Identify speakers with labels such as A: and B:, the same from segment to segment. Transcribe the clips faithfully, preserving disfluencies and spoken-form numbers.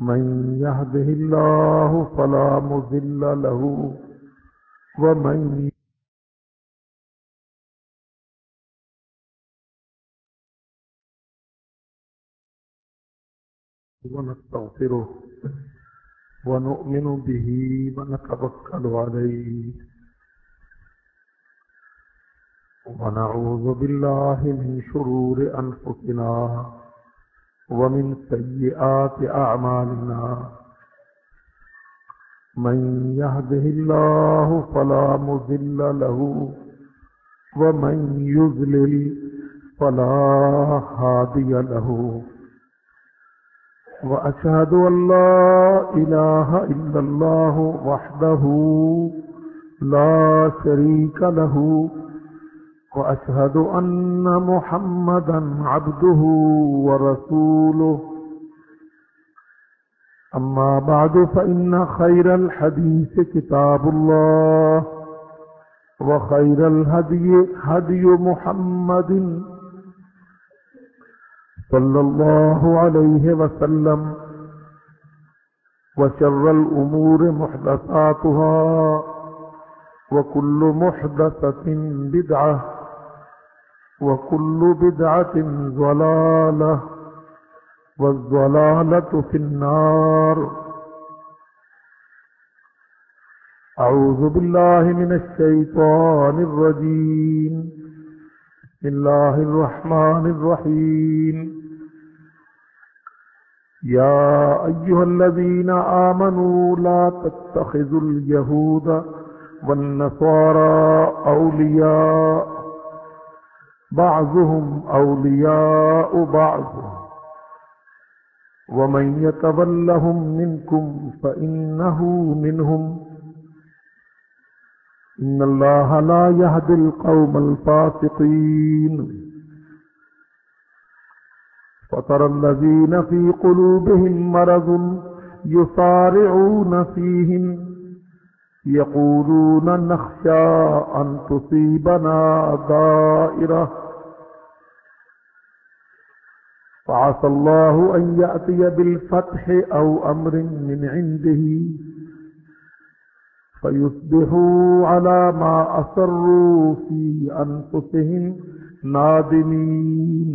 A: من يهده الله فلا مضل له ومن ونستغفره ونؤمن به ونتوكل عليه ونعوذ بالله من شرور أنفسنا ومن سيئات أعمالنا من يهده الله فلا مضل له ومن يضلل فلا هادي له وأشهد أن لا إله إلا الله وحده لا شريك له وأشهد أن محمدا عبده ورسوله أما بعد فإن خير الحديث كتاب الله وخير الهدي هدي محمد صلى الله عليه وسلم وشر الأمور محدثاتها وكل محدثة بدعة وكل بدعة ضلالة والضلالة في النار. أعوذ بالله من الشيطان الرجيم. بسم الله الرحمن الرحيم. يا أيها الذين آمنوا لا تتخذوا اليهود والنصارى أولياء بعضهم أولياء بعض ومن يتولهم منكم فإنه منهم إن الله لا يهدي القوم الفاسقين. فَتَرَى الَّذِينَ فِي قُلُوبِهِم مَّرَضٌ يُسَارِعُونَ فِيهِمْ يَقُولُونَ نَخْشَىٰ أَن تُصِيبَنَا دَائِرَةٌ فَعَسَى اللَّهُ أَن يَأْتِيَ بِالْفَتْحِ أَوْ أَمْرٍ مِّنْ عِندِهِ فَيُصْبِحُوا عَلَىٰ مَا أَسَرُّوا فِي أَنفُسِهِمْ نَادِمِينَ.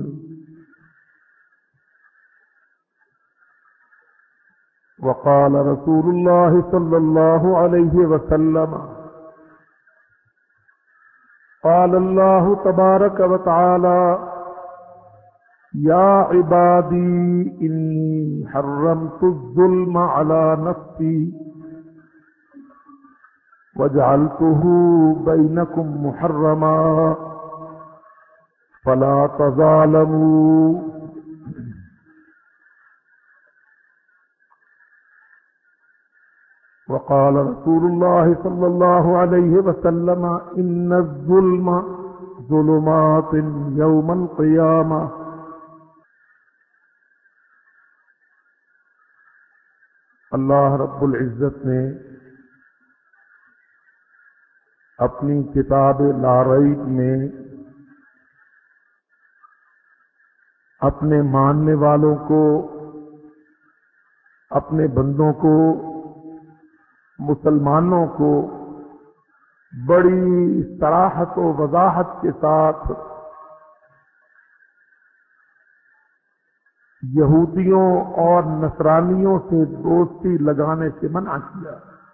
A: وقال رسول الله صلى الله عليه وسلم قال الله تبارك وتعالى يا عبادي إني حرمت الظلم على نفسي وجعلته بينكم محرما فلا تظالموا. وقال رسول الله صلى الله عليه وسلم إن الظلم ظلمات يوم القيامة. اللہ رب العزت نے اپنی کتاب لا ریب میں اپنے ماننے والوں کو، اپنے بندوں کو، مسلمانوں کو بڑی صراحت و وضاحت کے ساتھ یہودیوں اور نصرانیوں سے دوستی لگانے سے منع کیا.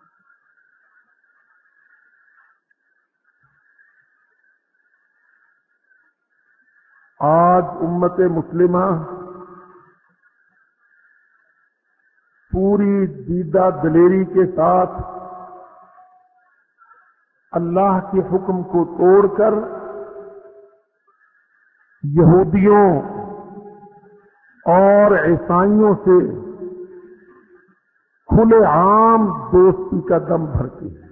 A: آج امت مسلمہ پوری دیدہ دلیری کے ساتھ اللہ کے حکم کو توڑ کر یہودیوں اور عیسائیوں سے کھلے عام دوستی کا دم بھرتی ہے.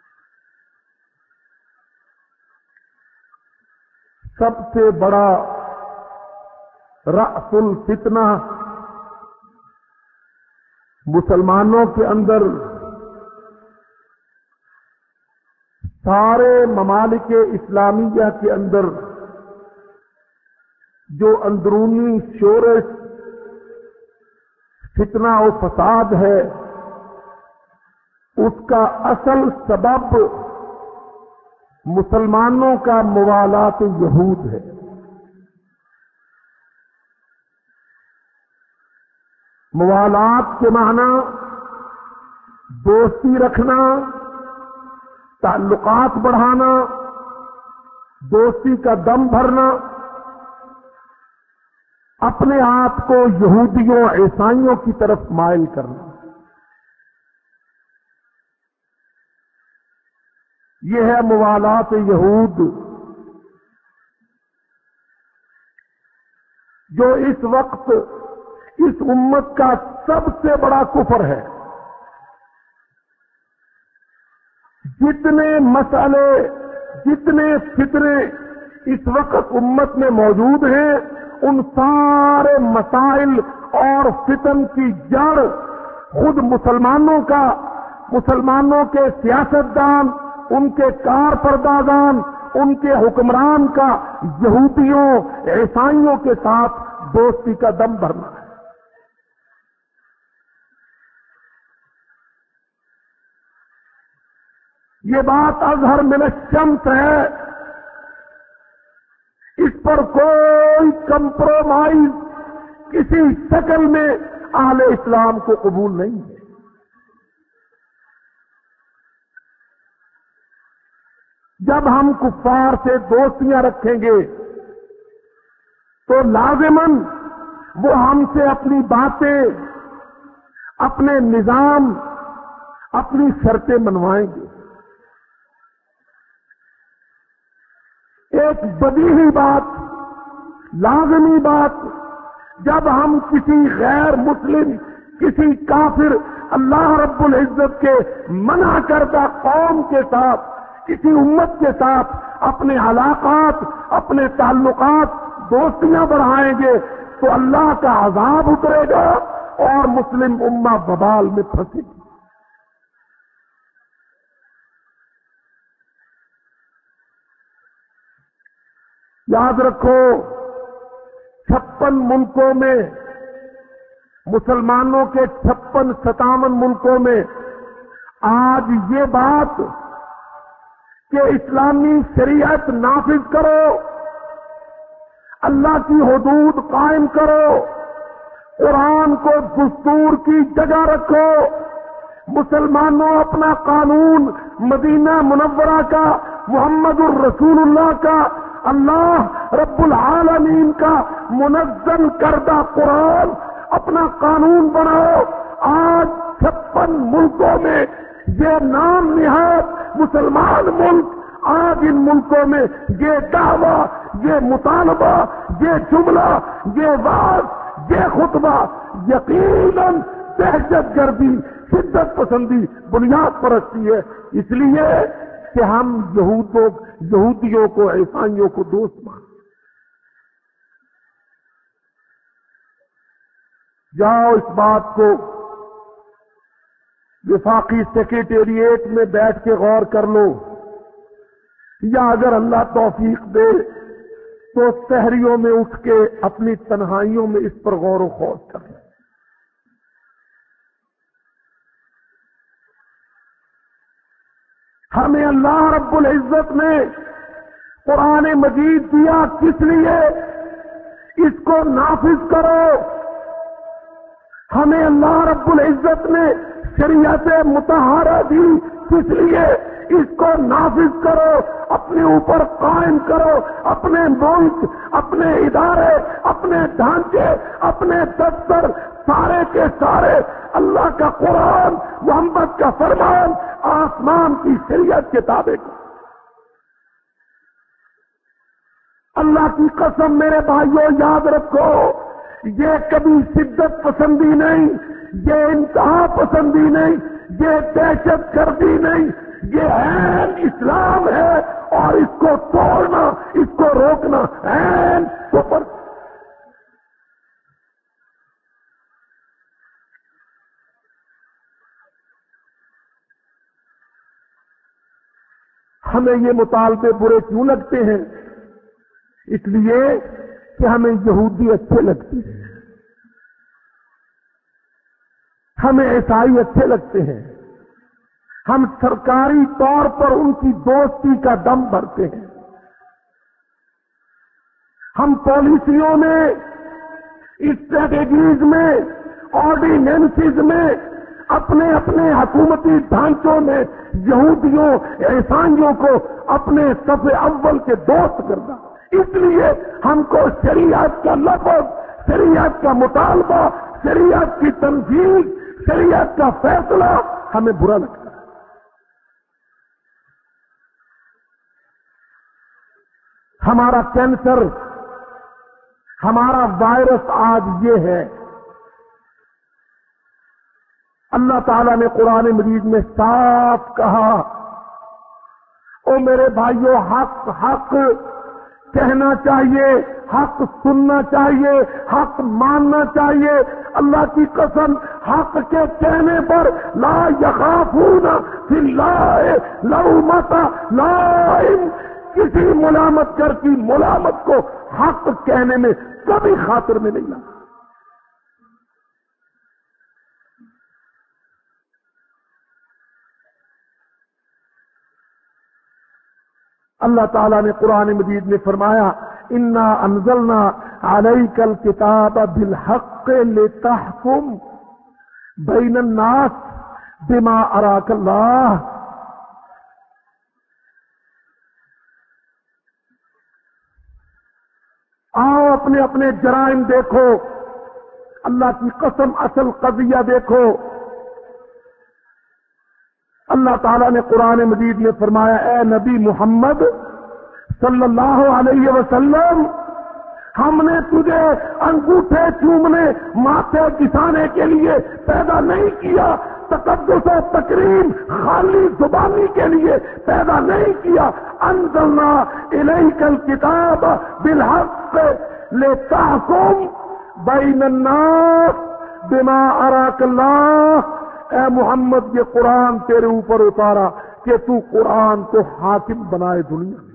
A: سب سے بڑا رأس الفتنہ مسلمانوں کے اندر سارے ممالک اسلامیہ کے اندر جو اندرونی شورش فتنہ و فساد ہے، اس کا اصل سبب مسلمانوں کا موالات یہود ہے۔ موالات کے معنی دوستی رکھنا، تعلقات بڑھانا، دوستی کا دم بھرنا، اپنے آپ کو یہودیوں عیسائیوں کی طرف مائل کرنا، یہ ہے موالات یہود، جو اس وقت اس امت کا سب سے بڑا کفر ہے۔ جتنے مسئلے، جتنے فتنے اس وقت امت میں موجود ہیں، ان سارے مسائل اور فتن کی جڑ خود مسلمانوں کا، مسلمانوں کے سیاستدان، ان کے کارپردازان، ان کے حکمران کا یہودیوں عیسائیوں کے ساتھ دوستی کا دم بھرنا ہے۔ یہ بات اظہر من الشمس ہے، اس پر کوئی کمپرومائز کسی شکل میں اہل اسلام کو قبول نہیں ہے۔ جب ہم کفار سے دوستیاں رکھیں گے تو لازماً وہ ہم سے اپنی باتیں، اپنے نظام، اپنی شرطیں منوائیں گے۔ ایک بدیہی بات، لازمی بات، جب ہم کسی غیر مسلم، کسی کافر، اللہ رب العزت کے منع کردہ قوم کے ساتھ، کسی امت کے ساتھ اپنے علاقات، اپنے تعلقات، دوستیاں بڑھائیں گے تو اللہ کا عذاب اترے گا اور مسلم امہ وبال میں پھنسے گی۔ یاد رکھو، چھپن ملکوں میں، مسلمانوں کے چھپن ستاون ملکوں میں آج یہ بات کہ اسلامی شریعت نافذ کرو، اللہ کی حدود قائم کرو، قرآن کو دستور کی جگہ رکھو، مسلمانوں اپنا قانون مدینہ منورہ کا، محمد الرسول اللہ کا، اللہ رب العالمین کا منزل کردہ قرآن اپنا قانون بناؤ۔ آج چھپن ملکوں میں یہ نام نہاد مسلمان ملک، آج ان ملکوں میں یہ دعویٰ، یہ مطالبہ، یہ جملہ، یہ واز، یہ خطبہ یقیناً دہشت گردی، شدت پسندی بنیاد پر رکھتی ہے، اس لیے کہ ہم یہودوں یہودیوں کو، عیسائیوں کو دوست مانتے۔ جاؤ اس بات کو وفاقی سیکریٹریٹ میں بیٹھ کے غور کر لو، یا اگر اللہ توفیق دے تو سحریوں میں اٹھ کے اپنی تنہائیوں میں اس پر غور و خوض کر لیں۔ ہمیں اللہ رب العزت نے قرآن مجید دیا کس لیے؟ اس کو نافذ کرو۔ ہمیں اللہ رب العزت نے شریعت مطہرہ دی کس لیے؟ اس کو نافذ کرو، اپنے اوپر قائم کرو، اپنے ملک، اپنے ادارے، اپنے ڈھانچے، اپنے دفتر، سارے کے سارے اللہ کا قرآن، محمد کا فرمان، آسمان کی شریعت کے تابع کو۔ اللہ کی قسم میرے بھائیوں یاد رکھو، یہ کبھی شدت پسندی نہیں، یہ انتہا پسندی نہیں، یہ دہشت گردی نہیں، یہ عین اسلام ہے، اور اس کو توڑنا، اس کو روکنا عین کفر۔ ہمیں یہ مطالبے برے کیوں لگتے ہیں؟ اس لیے کہ ہمیں یہودی اچھے لگتے ہیں۔ ہمیں عیسائی اچھے لگتے ہیں، ہم سرکاری طور پر ان کی دوستی کا دم بھرتے ہیں، ہم پالیسیوں میں، اسٹریٹجیز میں، آرڈیننسز میں، اپنے اپنے حکومتی ڈھانچوں میں یہودیوں عیسائیوں کو اپنے صف اول کے دوست کرنا، اس لیے ہم کو شریعت کا لفظ، شریعت کا مطالبہ، شریعت کی تنفیذ، شریعت کا فیصلہ ہمیں برا لگتا ہے۔ ہمارا کینسر، ہمارا وائرس آج یہ ہے، اللہ تعالیٰ نے قرآن مجید میں صاف کہا، او میرے بھائیوں، حق حق کہنا چاہیے، حق سننا چاہیے، حق ماننا چاہیے۔ اللہ کی قسم، حق کے کہنے پر لا یخافون فی اللہ لومۃ لائم، کسی ملامت کر کی ملامت کو حق کہنے میں کبھی خاطر میں نہیں لاتا۔ اللہ تعالیٰ نے قرآن مجید میں فرمایا، انا انزلنا علیک الکتاب بالحق لتحکم بین الناس بما اراک اللہ۔ آؤ اپنے اپنے جرائم دیکھو، اللہ کی قسم اصل قضیہ دیکھو۔ اللہ تعالیٰ نے قرآن مجید میں فرمایا، اے نبی محمد صلی اللہ علیہ وسلم، ہم نے تجھے انگوٹھے چومنے، ماتھے کسانے کے لیے پیدا نہیں کیا، تقدس و تکریم خالی زبانی کے لیے پیدا نہیں کیا۔ انزلنا الیک الکتاب بالحق لتحکم بین الناس بما اراک اللہ۔ اے محمد، یہ قرآن تیرے اوپر اتارا کہ تو قرآن کو حاکم بنائے دنیا میں۔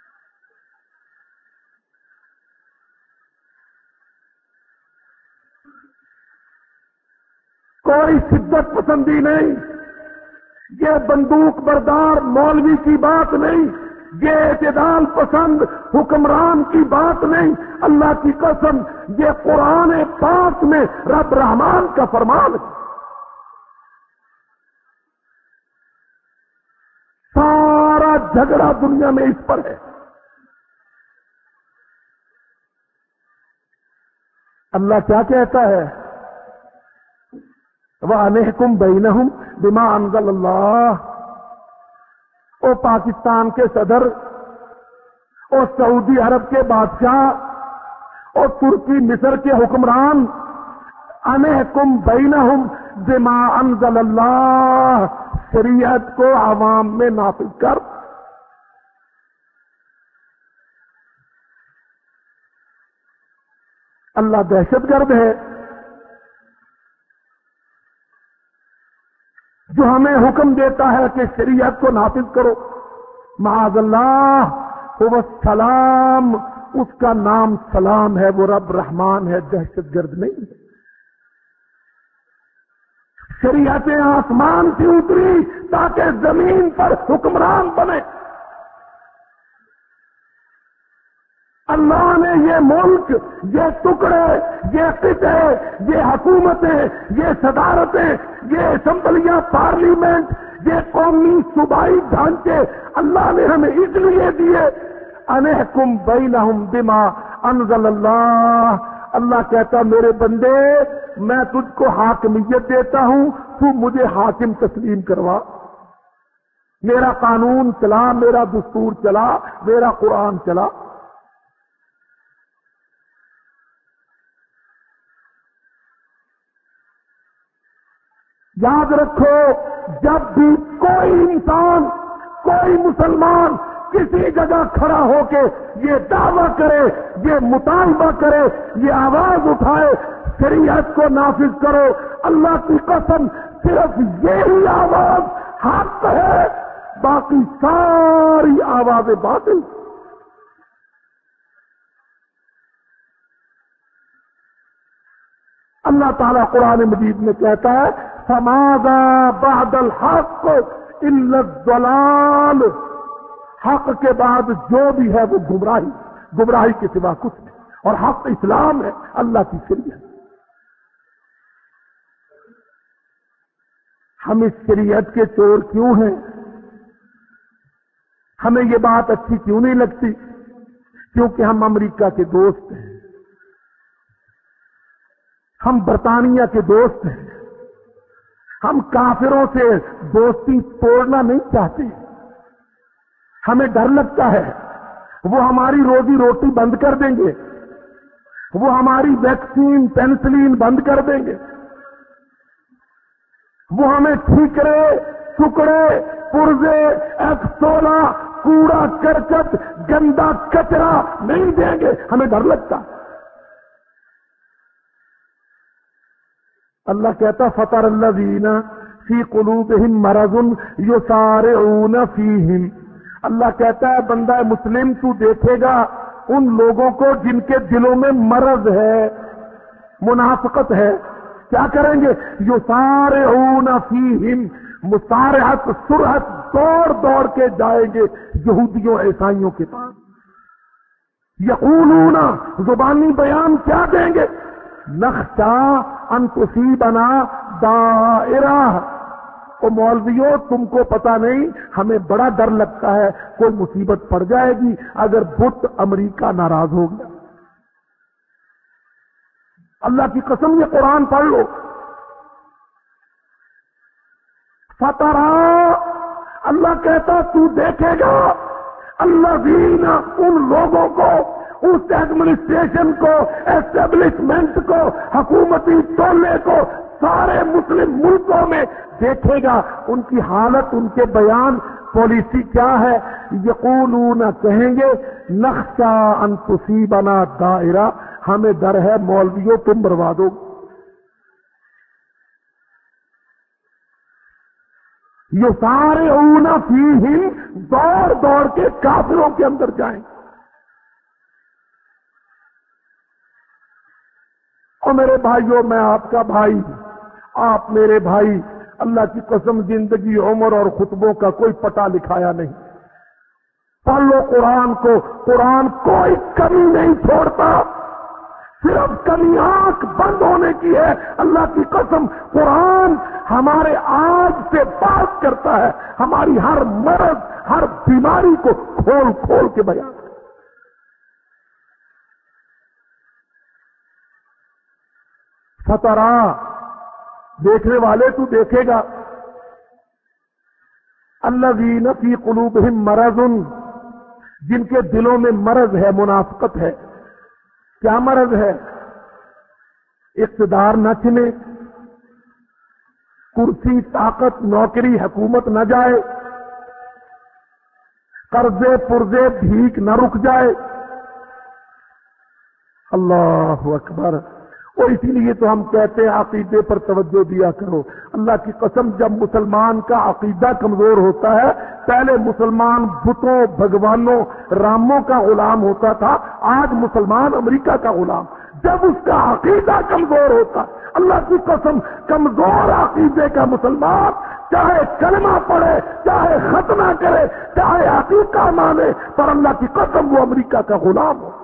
A: کوئی شدت پسندی نہیں، یہ بندوق بردار مولوی کی بات نہیں، یہ اعتدال پسند حکمران کی بات نہیں۔ اللہ کی قسم، یہ قرآن پاک میں رب رحمان کا فرمان ہے۔ سارا جھگڑا دنیا میں اس پر ہے۔ اللہ کیا کہتا ہے؟ وَأَنِحْكُمْ بَيْنَهُمْ بِمَا أَنزَلَ اللَّهُ۔ او پاکستان کے صدر، اور سعودی عرب کے بادشاہ، اور ترکی مصر کے حکمران، انحکم بینہم بما انزل اللہ، شریعت کو عوام میں نافذ کر۔ اللہ دہشت گرد ہے جو ہمیں حکم دیتا ہے کہ شریعت کو نافذ کرو۔ معاذ اللہ، هو السلام، اس کا نام سلام ہے، وہ رب رحمان ہے، دہشت گرد نہیں ہے۔ شریعتیں آسمان سے اتری تاکہ زمین پر حکمران بنے۔ اللہ نے یہ ملک، یہ ٹکڑے، یہ قطعے، یہ حکومتیں، یہ صدارتیں، یہ اسمبلیاں، پارلیمنٹ، یہ قومی صوبائی ڈھانچے اللہ نے ہمیں اس لیے دیے، انحکم بینہم بما انزل اللہ۔ اللہ کہتا، میرے بندے، میں تجھ کو حاکمیت دیتا ہوں، تو مجھے حاکم تسلیم کروا، میرا قانون چلا، میرا دستور چلا، میرا قرآن چلا۔ یاد رکھو، جب بھی کوئی انسان، کوئی مسلمان کسی جگہ کھڑا ہو کے یہ دعویٰ کرے، یہ مطالبہ کرے، یہ آواز اٹھائے شریعت کو نافذ کرو، اللہ کی قسم صرف یہی آواز حق ہے، باقی ساری آوازیں باطل۔ اللہ تعالیٰ قرآن مجید میں کہتا ہے، فماذا بعد الحق الا الضلال، حق کے بعد جو بھی ہے وہ گمراہی، گمراہی کے سوا کچھ نہیں، اور حق اسلام ہے، اللہ کی شریعت۔ ہم اس شریعت کے چور کیوں ہیں؟ ہمیں یہ بات اچھی کیوں نہیں لگتی؟ کیونکہ ہم امریکہ کے دوست ہیں، ہم برطانیہ کے دوست ہیں، ہم کافروں سے دوستی توڑنا نہیں چاہتے، ہمیں ڈر لگتا ہے وہ ہماری روزی روٹی بند کر دیں گے، وہ ہماری ویکسین پینسلین بند کر دیں گے، وہ ہمیں ٹھیکرے ٹکڑے پرزے ایف سولہ کوڑا کرکٹ گندا کچرا نہیں دیں گے، ہمیں ڈر لگتا۔ اللہ کہتا فطر الذین فی قلوبہم مرض یسارعون فیہم، اللہ کہتا ہے بندہ مسلم تو دیکھے گا ان لوگوں کو جن کے دلوں میں مرض ہے، منافقت ہے، کیا کریں گے؟ یسارعون فیہم، مسارعت سرعت، دوڑ دوڑ کے جائیں گے یہودیوں عیسائیوں کے پاس، یقولون زبانی بیان کیا دیں گے؟ نخشا ان تصیبنا دائرہ، او مولویوں تم کو پتا نہیں ہمیں بڑا ڈر لگتا ہے کوئی مصیبت پڑ جائے گی اگر بت امریکہ ناراض ہو گیا۔ اللہ کی قسم یہ قرآن پڑھ لو، فترا، اللہ کہتا تو دیکھے گا الذین، ان لوگوں کو، اس ایڈمنسٹریشن کو، اسٹیبلشمنٹ کو، حکومتی ٹولے کو سارے مسلم ملکوں میں دیکھے گا، ان کی حالت، ان کے بیان، پالیسی کیا ہے؟ یقولون، کہیں گے نخشا ان تصیبنا دائرہ، ہمیں ڈر ہے مولویوں تم برباد ہو۔ یسارعون فیہم، دوڑ دوڑ کے کافروں کے اندر جائیں۔ اور میرے بھائیوں، میں آپ کا بھائی، آپ میرے بھائی، اللہ کی قسم زندگی عمر اور خطبوں کا کوئی پٹا لکھایا نہیں، پڑھ لو قرآن کو، قرآن کوئی کمی نہیں چھوڑتا، صرف کمی آنکھ بند ہونے کی ہے۔ اللہ کی قسم قرآن ہمارے آج سے بات کرتا ہے، ہماری ہر مرض، ہر بیماری کو کھول کھول کے بیان۔ فترا، دیکھنے والے تو دیکھے گا الذین فی قلوبہم مرض، جن کے دلوں میں مرض ہے، منافقت ہے۔ کیا مرض ہے؟ اقتدار نہ چنے، کرسی، طاقت، نوکری، حکومت نہ جائے، قرضے پرزے بھیک نہ رک جائے۔ اللہ اکبر۔ اور اسی لیے تو ہم کہتے ہیں عقیدے پر توجہ دیا کرو۔ اللہ کی قسم جب مسلمان کا عقیدہ کمزور ہوتا ہے، پہلے مسلمان بتوں، بھگوانوں، راموں کا غلام ہوتا تھا، آج مسلمان امریکہ کا غلام۔ جب اس کا عقیدہ کمزور ہوتا، اللہ کی قسم کمزور عقیدے کا مسلمان چاہے کلمہ پڑھے، چاہے ختنہ کرے، چاہے عقیدہ مانے، پر اللہ کی قسم وہ امریکہ کا غلام ہو۔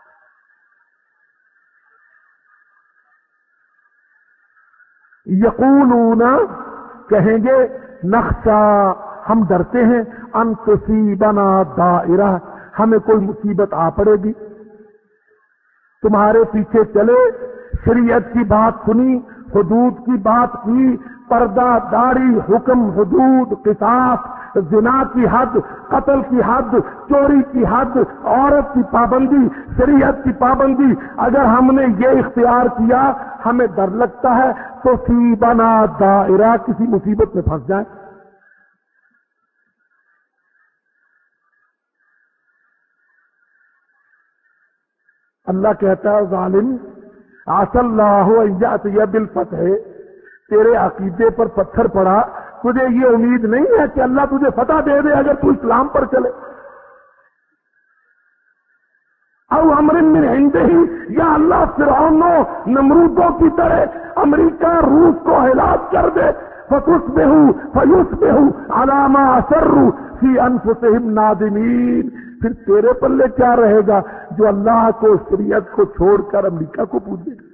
A: یقولون، کہیں گے نخشا، ہم ڈرتے ہیں ان تصیبنا دائرہ، ہمیں کوئی مصیبت آ پڑے گی۔ تمہارے پیچھے چلے، شریعت کی بات سنی، حدود کی بات کی، پردہ داری، حکم، حدود، قصاص، زنا کی حد، قتل کی حد، چوری کی حد، عورت کی پابندی، شریعت کی پابندی، اگر ہم نے یہ اختیار کیا، ہمیں ڈر لگتا ہے تو تصیبنا دائرہ، کسی مصیبت میں پھنس جائیں۔ اللہ کہتا ہے ظالم، عسى اللہ ان یأتی بالفتح، تیرے عقیدے پر پتھر پڑا، تجھے یہ امید نہیں ہے کہ اللہ تجھے فتح دے دے اگر تو اسلام پر چلے۔ او امر من عنده یا اللہ فرعونوں نمرودوں کی طرح امریکہ روس کو ہلاک کر دے، فتصبحوا فیصبحوا علی ما اسروا فی انفسہم نادمین، پھر تیرے پلے کیا رہے گا جو اللہ کو شریعت کو چھوڑ کر امریکہ کو پوجے گا؟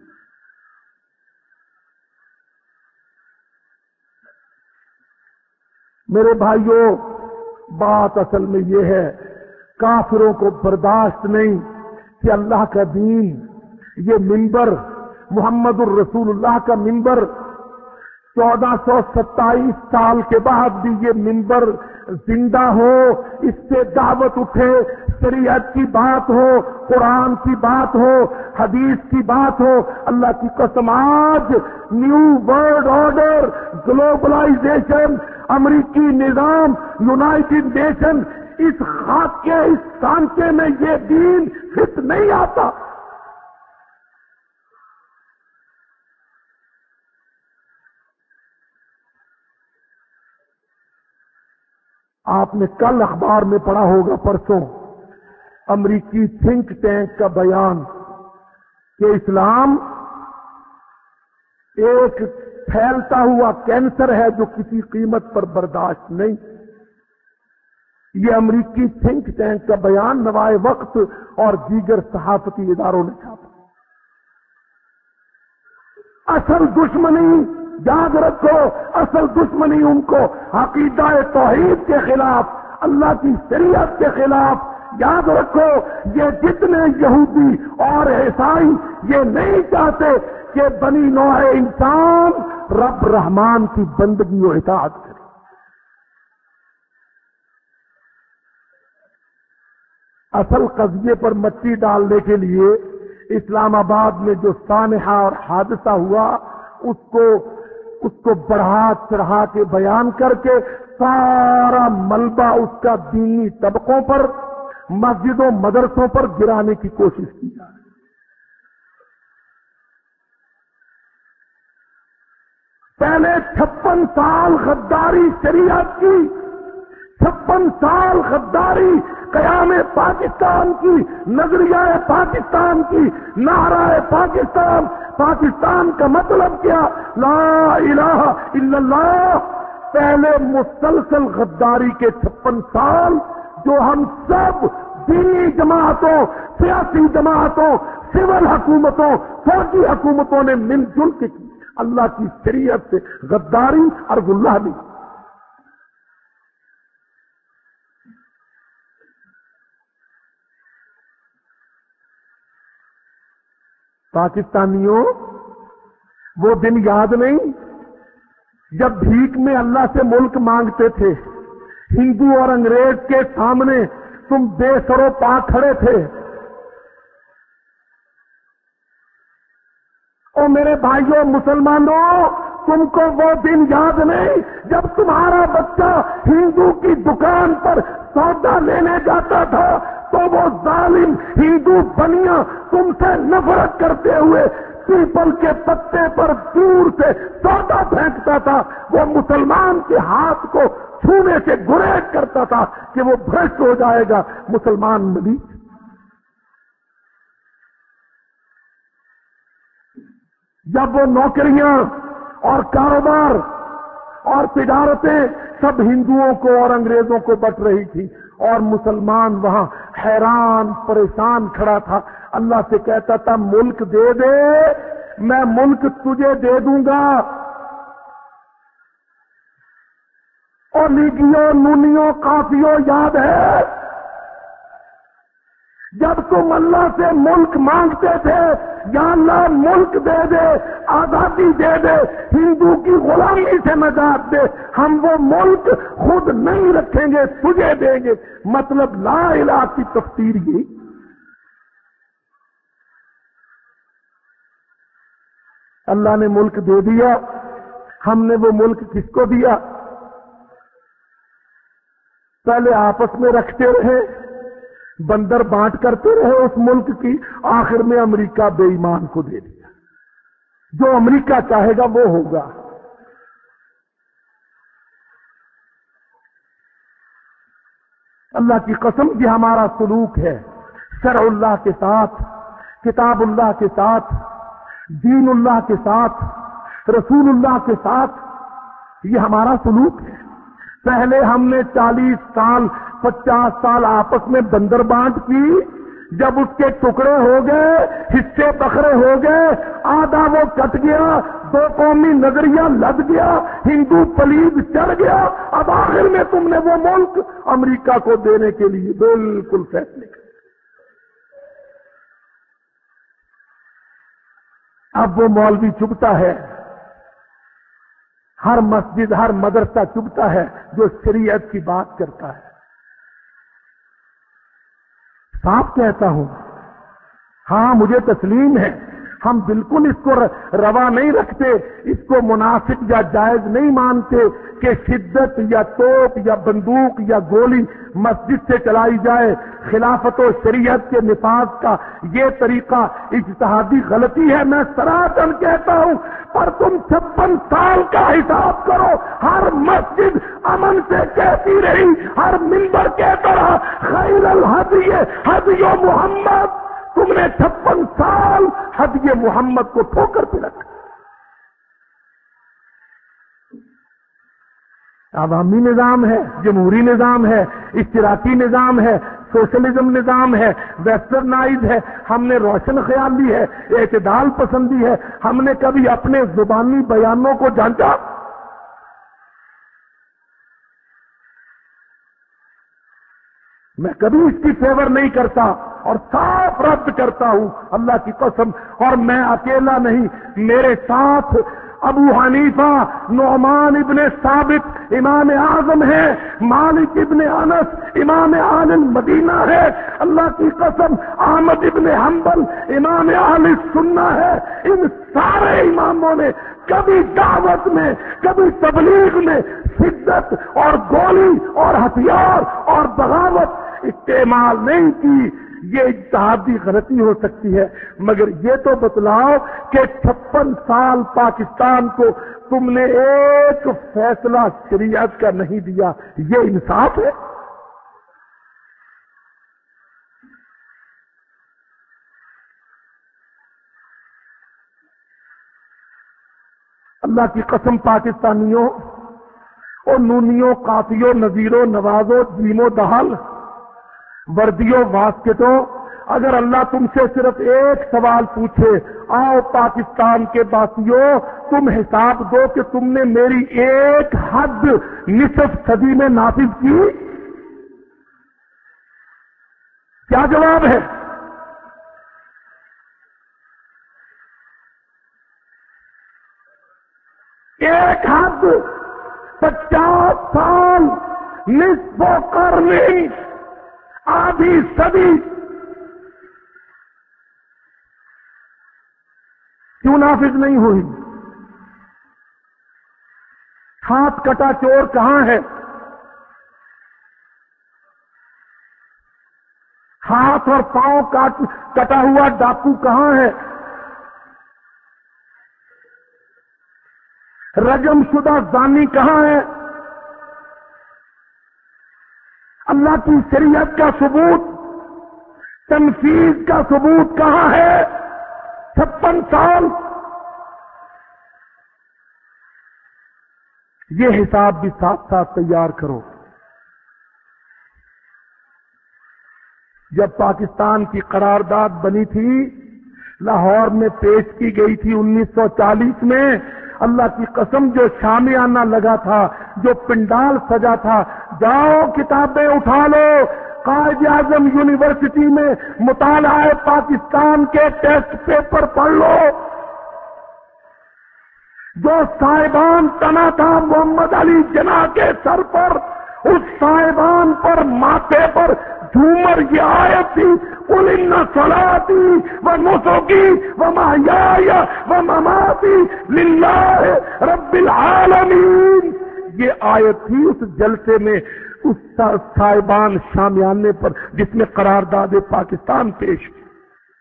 A: میرے بھائیوں، بات اصل میں یہ ہے، کافروں کو برداشت نہیں کہ اللہ کا دین، یہ منبر محمد الرسول اللہ کا منبر چودہ سو ستائیس سال کے بعد بھی یہ منبر زندہ ہو، اس سے دعوت اٹھے، شریعت کی بات ہو، قرآن کی بات ہو، حدیث کی بات ہو۔ اللہ کی قسم آج نیو ورلڈ آرڈر، گلوبلائزیشن، امریکی نظام، یونائٹڈ نیشن، اس خاک کے اس سانچے میں یہ دین فٹ نہیں آتا۔ آپ نے کل اخبار میں پڑھا ہوگا، پرسوں، امریکی تھنک ٹینک کا بیان کہ اسلام ایک پھیلتا ہوا کینسر ہے جو کسی قیمت پر برداشت نہیں۔ یہ امریکی تھنک ٹینک کا بیان نوائے وقت اور دیگر صحافتی اداروں نے چھاپا۔ اصل دشمنی یاد رکھو، اصل دشمنی ان کو عقیدہ توحید کے خلاف، اللہ کی شریعت کے خلاف۔ یاد رکھو، یہ جتنے یہودی اور عیسائی یہ نہیں چاہتے کہ بنی نوع انسان رب رحمان کی بندگی و اطاعت کرے۔ اصل قضیے پر مٹی ڈالنے کے لیے اسلام آباد میں جو سانحہ اور حادثہ ہوا، اس کو اس کو بڑھا چڑھا کے بیان کر کے سارا ملبہ اس کا دینی طبقوں پر، مسجدوں مدرسوں پر گرانے کی کوشش کی جائے۔ پہلے چھپن سال غداری شریعت کی، چھپن سال غداری قیام پاکستان کی، نظریہ پاکستان کی، نعرہ پاکستان، پاکستان کا مطلب کیا؟ لا الہ الا اللہ۔ پہلے مسلسل غداری کے چھپن سال جو ہم سب دینی جماعتوں، سیاسی جماعتوں، سول حکومتوں، فوجی حکومتوں نے مل جل کے کی، اللہ کی شریعت سے غداری اور گلہ بھی۔ پاکستانیوں، وہ دن یاد نہیں جب بھیک میں اللہ سے ملک مانگتے تھے، ہندو اور انگریز کے سامنے تم بے سر و پا کھڑے تھے؟ او میرے بھائیوں مسلمانوں، تم کو وہ دن یاد نہیں جب تمہارا بچہ ہندو کی دکان پر سودا لینے جاتا تھا تو وہ ظالم ہندو بنیاں تم سے نفرت کرتے ہوئے پیپل کے پتے پر دور سے سودا پھینکتا تھا، وہ مسلمان کے ہاتھ کو چھونے سے گریز کرتا تھا کہ وہ بھرشٹ ہو جائے گا مسلمان ملیک۔ جب وہ نوکریاں اور کاروبار اور تجارتیں سب ہندوؤں کو اور انگریزوں کو بٹ رہی تھی اور مسلمان وہاں حیران پریشان کھڑا تھا، اللہ سے کہتا تھا ملک دے دے، میں ملک تجھے دے دوں گا۔ اور لیگیوں نونیوں قافیوں یاد ہے جب تم اللہ سے ملک مانگتے تھے، یا اللہ ملک دے دے، آزادی دے دے، ہندو کی غلامی سے نجات دے، ہم وہ ملک خود نہیں رکھیں گے، تجھے دیں گے۔ مطلب لا الہ کی تفسیر یہ۔ اللہ نے ملک دے دیا، ہم نے وہ ملک کس کو دیا؟ پہلے آپس میں رکھتے رہے، بندر بانٹ کرتے رہے اس ملک کی، آخر میں امریکہ بے ایمان کو دے دیا۔ جو امریکہ چاہے گا وہ ہوگا۔ اللہ کی قسم یہ ہمارا سلوک ہے شرع اللہ کے ساتھ کتاب اللہ کے ساتھ، دین اللہ کے ساتھ، رسول اللہ کے ساتھ، یہ ہمارا سلوک ہے۔ پہلے ہم نے چالیس سال پچاس سال آپس میں بندر بانٹ کی، جب اس کے ٹکڑے ہو گئے، حصے بکھرے ہو گئے، آدھا وہ کٹ گیا، دو قومی نظریہ لد گیا، ہندو پلید چڑھ گیا، اب آخر میں تم نے وہ ملک امریکہ کو دینے کے لیے بالکل فیصلے کر۔ اب وہ مولوی چبھتا ہے، ہر مسجد ہر مدرسہ چبھتا ہے جو شریعت کی بات کرتا ہے۔ صاف کہتا ہوں، ہاں مجھے تسلیم ہے، ہم بالکل اس کو روا نہیں رکھتے، اس کو مناسب یا جائز نہیں مانتے کہ شدت یا توپ یا بندوق یا گولی مسجد سے چلائی جائے۔ خلافت و شریعت کے نفاذ کا یہ طریقہ اجتہادی غلطی ہے، میں صراحتاً کہتا ہوں، پر تم چھپن سال کا حساب کرو، ہر مسجد امن سے کہتی رہی، ہر منبر کہتا رہا خیر الہدی ہدی محمد، تم نے چھپن سال ہدی محمد کو ٹھوکر پہ رکھا۔ عوامی نظام ہے، جمہوری نظام ہے، اشتراکی نظام ہے، سوشلزم نظام ہے، ویسٹرنائز ہے، ہم نے روشن خیالی ہے، اعتدال پسندی ہے، ہم نے کبھی اپنے زبانی بیانوں کو جانچا؟ میں کبھی اس کی فیور نہیں کرتا اور صاف رد کرتا ہوں اللہ کی قسم، اور میں اکیلا نہیں، میرے ساتھ ابو حنیفہ، نعمان ابن ثابت امام اعظم ہے، مالک ابن انس امام اہل المدینہ ہے، اللہ کی قسم احمد ابن حنبل امام اہل سنہ ہے۔ ان سارے اماموں نے کبھی دعوت میں، کبھی تبلیغ میں شدت اور گولی اور ہتھیار اور بغاوت استعمال نہیں کی۔ یہ اجتہادی غلطی ہو سکتی ہے، مگر یہ تو بتلاؤ کہ چھپن سال پاکستان کو تم نے ایک فیصلہ شریعت کا نہیں دیا، یہ انصاف ہے؟ اللہ کی قسم پاکستانیوں اور نونیوں، قافیوں، نذیروں، نوازوں، جیموں، دہل، وردیوں، واسکٹوں، اگر اللہ تم سے صرف ایک سوال پوچھے، آؤ پاکستان کے باسیوں تم حساب دو کہ تم نے میری ایک حد نصف صدی میں نافذ کی؟ کیا جواب ہے؟ ایک حد پچاس سال، نصف قرن، آدھی صدی، کیوں نافذ نہیں ہوئی؟ ہاتھ کٹا چور کہاں ہے؟ ہاتھ اور پاؤں کٹا ہوا ڈاکو کہاں ہے؟ رجم شدہ زانی کہاں ہے؟ اللہ کی شریعت کا ثبوت، تنفیذ کا ثبوت کہاں ہے؟ چھپن سال۔ یہ حساب بھی ساتھ ساتھ تیار کرو۔ جب پاکستان کی قرارداد بنی تھی، لاہور میں پیش کی گئی تھی انیس سو چالیس میں، اللہ کی قسم جو شامیانہ لگا تھا، جو پنڈال سجا تھا، جاؤ کتابیں اٹھا لو، قائد اعظم یونیورسٹی میں مطالعہ پاکستان کے ٹیسٹ پیپر پڑھ لو۔ جو صاحبان تنا تھا محمد علی جناح کے سر پر، اس صاحبان پر ماتھے پر جھومر یہ آیت تھی، قل ان صلاتی و نسکی و محیای و مماتی للہ رب العالمین، یہ آیت تھی اس جلسے میں، اس صاحبان شامیانے پر جس میں قرارداد پاکستان پیش کی۔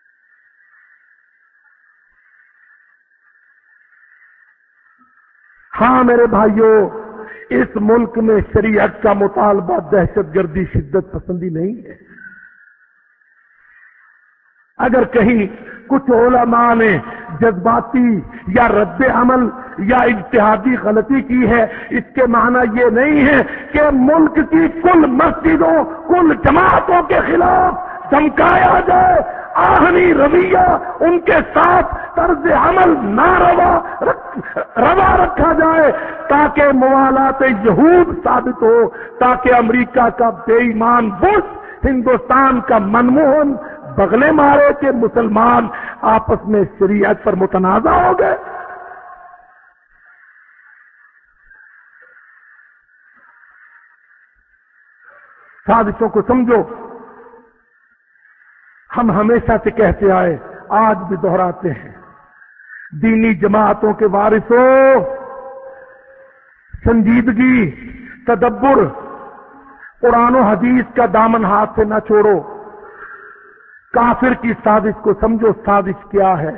A: ہاں میرے بھائیوں، اس ملک میں شریعت کا مطالبہ دہشت گردی، شدت پسندی نہیں ہے۔ اگر کہیں کچھ علماء نے جذباتی یا رد عمل یا اجتہادی غلطی کی ہے، اس کے معنی یہ نہیں ہے کہ ملک کی کل مسجدوں کل جماعتوں کے خلاف دھمکایا جائے، آہنی رویہ ان کے ساتھ طرز عمل ناروا روا رکھا جائے تاکہ موالات یہود ثابت ہو، تاکہ امریکہ کا بے ایمان بش ہندوستان کا منموہن بغلے مارے کہ مسلمان آپس میں شریعت پر متنازع ہو گئے۔ سازشوں کو سمجھو، ہم ہمیشہ سے کہتے آئے، آج بھی دہراتے ہیں، دینی جماعتوں کے وارثوں، سنجیدگی، تدبر، قرآن و حدیث کا دامن ہاتھ سے نہ چھوڑو، کافر کی سازش کو سمجھو، سازش کیا ہے۔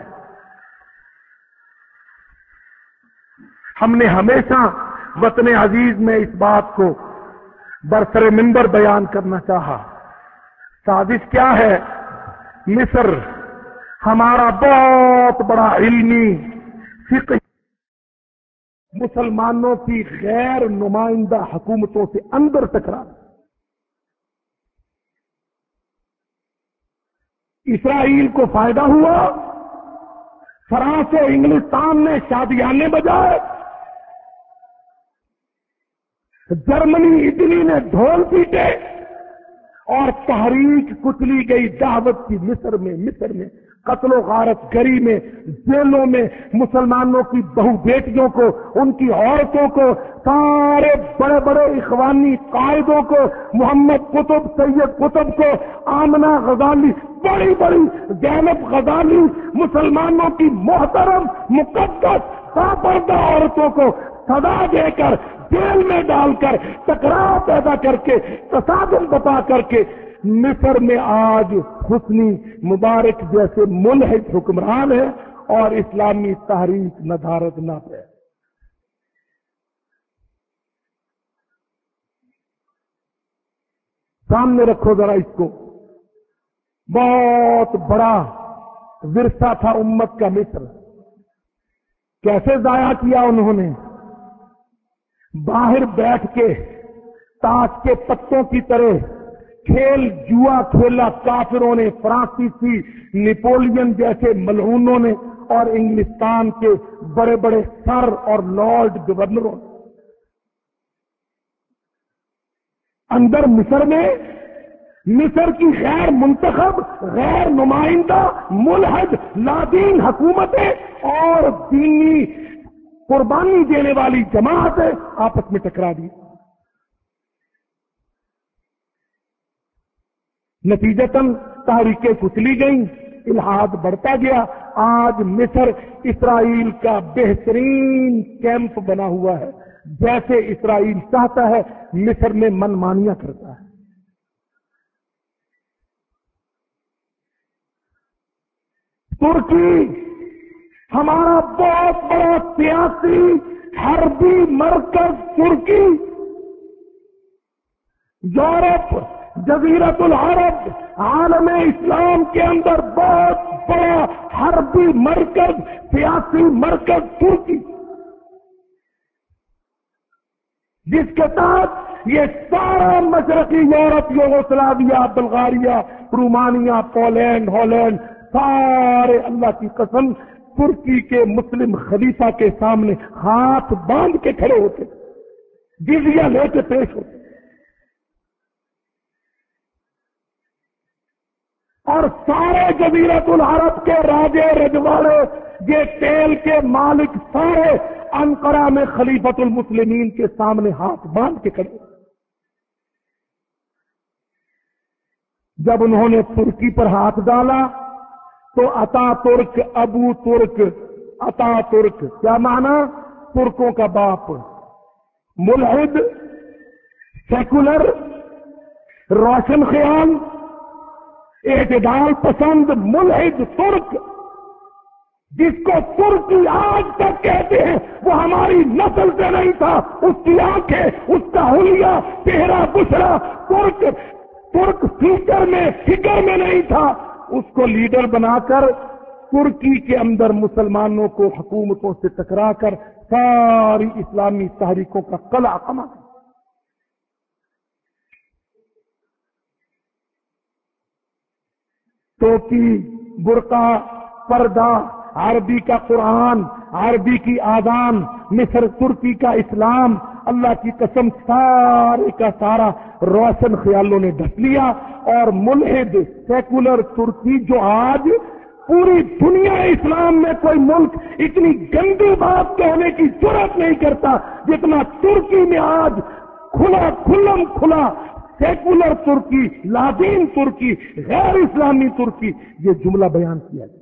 A: ہم نے ہمیشہ وطن عزیز میں اس بات کو برسر منبر بیان کرنا چاہا، سازش کیا ہے؟ مصر ہمارا بہت بڑا علمی فقہ مسلمانوں کی غیر نمائندہ حکومتوں سے اندر ٹکرا، اسرائیل کو فائدہ ہوا، فرانس و انگلستان نے شادیانے بجائے، جرمنی اٹلی نے ڈھول پیٹے، اور تحریک کچلی گئی دعوت کی مصر میں مصر میں قتل و غارت گری میں، جیلوں میں مسلمانوں کی بہو بیٹیوں کو، ان کی عورتوں کو، سارے بڑے بڑے اخوانی قائدوں کو، محمد قطب، سید قطب کو، آمنہ غزالی، بڑی بڑی زینب غزالی، مسلمانوں کی محترم مقدس پاپردہ عورتوں کو سزا دے کر جیل میں ڈال کر ٹکراؤ پیدا کر کے تصادم بتا کر کے مصر میں آج حسنی مبارک جیسے ملحد حکمران ہے اور اسلامی تحریک ندارت نہ پہ۔ سامنے رکھو ذرا اس کو، بہت بڑا ورثہ تھا امت کا مصر، کیسے ضائع کیا انہوں نے؟ باہر بیٹھ کے تاش کے پتوں کی طرح کھیل جوا کھیلا کافروں نے، فرانسیسی نیپولین جیسے ملعونوں نے اور انگلستان کے بڑے بڑے سر اور لارڈ گورنروں نے۔ اندر مصر میں مصر کی غیر منتخب، غیر نمائندہ، ملحد، لادین حکومتیں اور دینی قربانی دینے والی جماعتیں آپس میں ٹکرا دی، نتیجتاً تحریکیں کچلی گئیں، الحاد بڑھتا گیا۔ آج مصر اسرائیل کا بہترین کیمپ بنا ہوا ہے، جیسے اسرائیل چاہتا ہے مصر میں من مانیاں کرتا ہے۔ ترکی ہمارا بہت بڑا سیاسی حربی مرکز، ترکی یورپ، جزیرت العرب، عالم اسلام کے اندر بہت بڑا حربی مرکز، سیاسی مرکز ترکی، جس کے تحت یہ سارا مشرقی Europe, Yugoslavia, Bulgaria, Romania, Poland, Holland, سارے اللہ کی قسم ترکی کے مسلم خلیفہ کے سامنے ہاتھ باندھ کے کھڑے ہوتے، جزیہ لے کے پیش ہوتے، اور سارے جزیرت العرب کے راجے رجواڑے، یہ تیل کے مالک، سارے انقرہ میں خلیفۃ المسلمین کے سامنے ہاتھ باندھ کے کھڑے۔ جب انہوں نے ترکی پر ہاتھ ڈالا تو اتا ترک، ابو ترک، اتا ترک کیا معنی؟ ترکوں کا باپ، ملحد، سیکولر، روشن خیال، اعتدال پسند ملحد ترک، جس کو ترکی آج تک کہتے ہیں، وہ ہماری نسل سے نہیں تھا، اس کی آنکھیں، اس کا حلیہ، چہرہ بشرا ترک، ترک فکر میں فکر میں نہیں تھا، اس کو لیڈر بنا کر ترکی کے اندر مسلمانوں کو حکومتوں سے ٹکرا کر ساری اسلامی تحریکوں کا قلع کما دیا۔ ٹوپی، برقع، پردہ، عربی کا قرآن، عربی کی آذان، مصر ترکی کا اسلام، اللہ کی قسم سارے کا سارا روشن خیالوں نے ڈھک لیا، اور ملحد سیکولر ترکی جو آج پوری دنیا اسلام میں کوئی ملک اتنی گندی بات کہنے کی جرات نہیں کرتا جتنا ترکی میں آج کھلا کھلم کھلا سیکولر ترکی، لادین ترکی، غیر اسلامی ترکی یہ جملہ بیان کیا گیا۔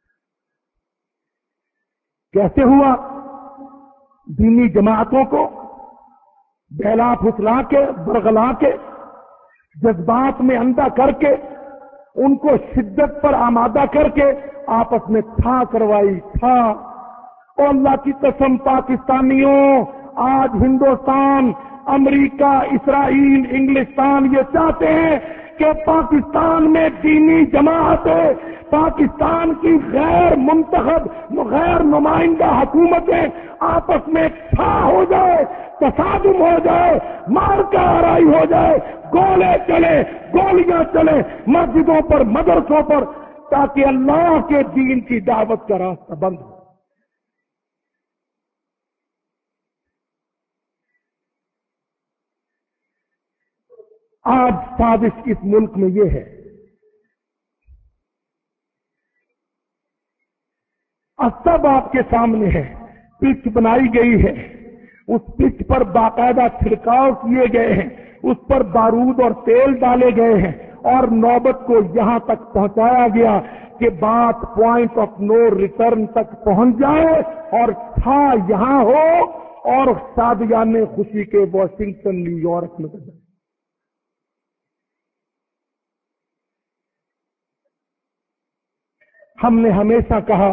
A: کیسے ہوا؟ دینی جماعتوں کو بہلا پھسلا کے، برگلا کے، جذبات میں اندھا کر کے، ان کو شدت پر آمادہ کر کے آپس میں تھا کروائی تھا۔ اور اللہ کی قسم پاکستانیوں، آج ہندوستان، امریکہ، اسرائیل، انگلستان یہ چاہتے ہیں کہ پاکستان میں دینی جماعتیں، پاکستان کی غیر منتخب غیر نمائندہ حکومتیں آپس میں تھا ہو جائے، تصادم ہو جائے، مار کا آرائی ہو جائے، گولے چلے، گولیاں چلے مسجدوں پر، مدرسوں پر، تاکہ اللہ کے دین کی دعوت کا راستہ بند ہو۔ آج سازش اس ملک میں یہ ہے، سب آپ کے سامنے ہے، پچ بنائی گئی ہے، اس پچ پر باقاعدہ چھڑکاؤ کیے گئے ہیں، اس پر بارود اور تیل ڈالے گئے ہیں، اور نوبت کو یہاں تک پہنچایا گیا کہ بات پوائنٹ آف نو ریٹرن تک پہنچ جائے اور تھا یہاں ہو اور شادیان خوشی کے واشنگٹن، نیو یارک میں بدل۔ ہم نے ہمیشہ کہا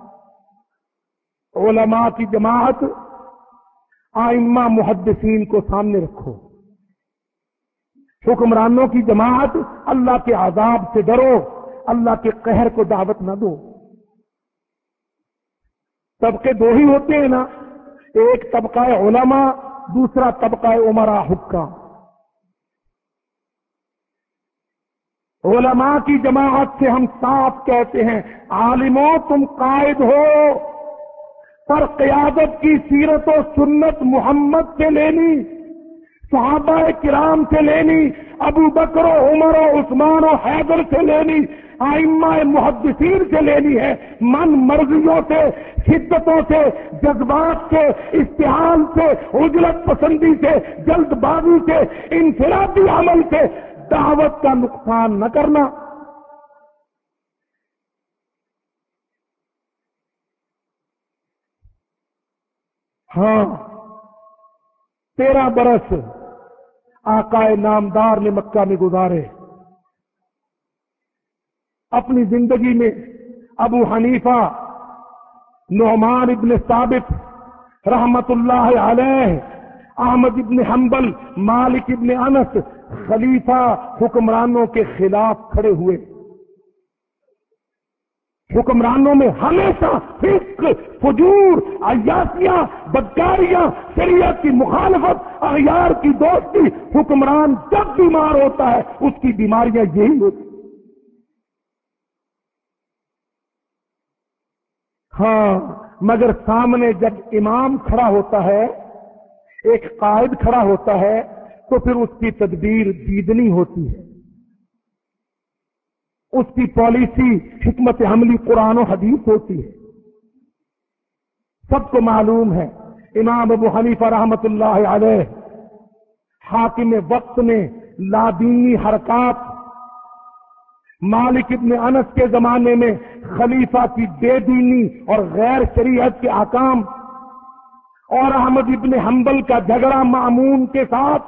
A: علماء کی جماعت، ائمہ محدثین کو سامنے رکھو، حکمرانوں کی جماعت، اللہ کے عذاب سے ڈرو، اللہ کے قہر کو دعوت نہ دو۔ طبقے دو ہی ہوتے ہیں نا، ایک طبقہ علماء، دوسرا طبقہ امراء حکام۔ علماء کی جماعت سے ہم صاف کہتے ہیں، عالموں تم قائد ہو، پر قیادت کی سیرت و سنت محمد سے لینی، صحابہ کرام سے لینی، ابو بکر و عمر و عثمان و حیدر سے لینی، ائمہ محدثین سے لینی ہے۔ من مرضیوں سے، شدتوں سے، جذبات سے، استحال سے، عجلت پسندی سے، جلد بازی سے، انفرادی عمل سے دعوت کا نقصان نہ کرنا۔ ہاں، تیرہ برس آقائے نامدار نے مکہ میں گزارے، اپنی زندگی میں ابو حنیفہ، نعمان ابن ثابت رحمت اللہ علیہ، احمد ابن حنبل، مالک ابن انس خلیفہ حکمرانوں کے خلاف کھڑے ہوئے۔ حکمرانوں میں ہمیشہ فسق، فجور، عیاشیاں، بدکاریاں، شریعت کی مخالفت، اغیار کی دوستی۔ حکمران جب بیمار ہوتا ہے اس کی بیماریاں یہی ہوتی۔ ہاں، مگر سامنے جب امام کھڑا ہوتا ہے، ایک قائد کھڑا ہوتا ہے، تو پھر اس کی تدبیر دیدنی ہوتی ہے، اس کی پالیسی حکمت عملی قرآن و حدیث ہوتی ہے۔ سب کو معلوم ہے امام ابو حنیفہ رحمت اللہ علیہ حاکم وقت میں لادینی حرکات، مالک ابن انس کے زمانے میں خلیفہ کی بے دینی اور غیر شریعت کے احکام، اور احمد ابن حنبل کا جھگڑا مامون کے ساتھ،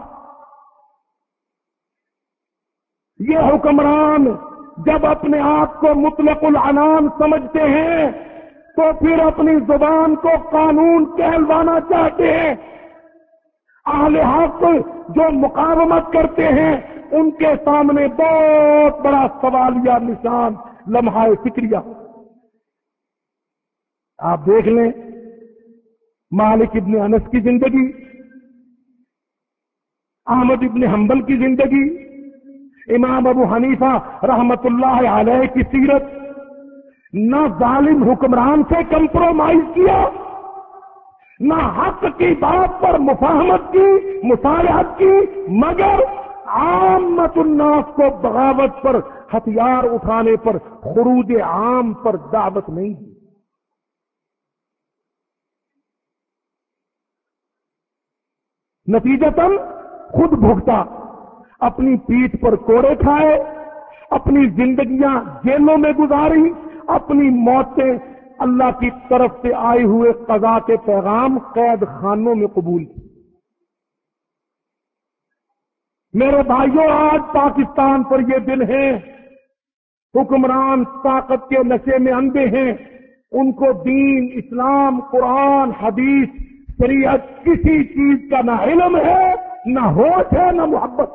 A: یہ حکمران جب اپنے آپ کو مطلق العنان سمجھتے ہیں تو پھر اپنی زبان کو قانون کہلوانا چاہتے ہیں۔ اہل حق جو مقاومت کرتے ہیں ان کے سامنے بہت بڑا سوالیہ نشان، لمحہ فکریہ۔ آپ دیکھ لیں مالک ابن انس کی زندگی، احمد ابن حنبل کی زندگی، امام ابو حنیفہ رحمت اللہ علیہ کی سیرت، نہ ظالم حکمران سے کمپرومائز کیا، نہ حق کی بات پر مفاہمت کی، مصالحت کی، مگر عامت الناس کو بغاوت پر، ہتھیار اٹھانے پر، خروج عام پر دعوت نہیں دی۔ نتیجتاً خود بھگتا، اپنی پیٹھ پر کوڑے کھائے، اپنی زندگیاں جیلوں میں گزاری، اپنی موتیں اللہ کی طرف سے آئے ہوئے قضا کے پیغام قید خانوں میں قبول کی۔ میرے بھائیوں، آج پاکستان پر یہ دن ہے، حکمران طاقت کے نشے میں اندھے ہیں، ان کو دین، اسلام، قرآن، حدیث، شریعت کسی چیز کا نہ علم ہے، نہ ہوش ہے، نہ محبت۔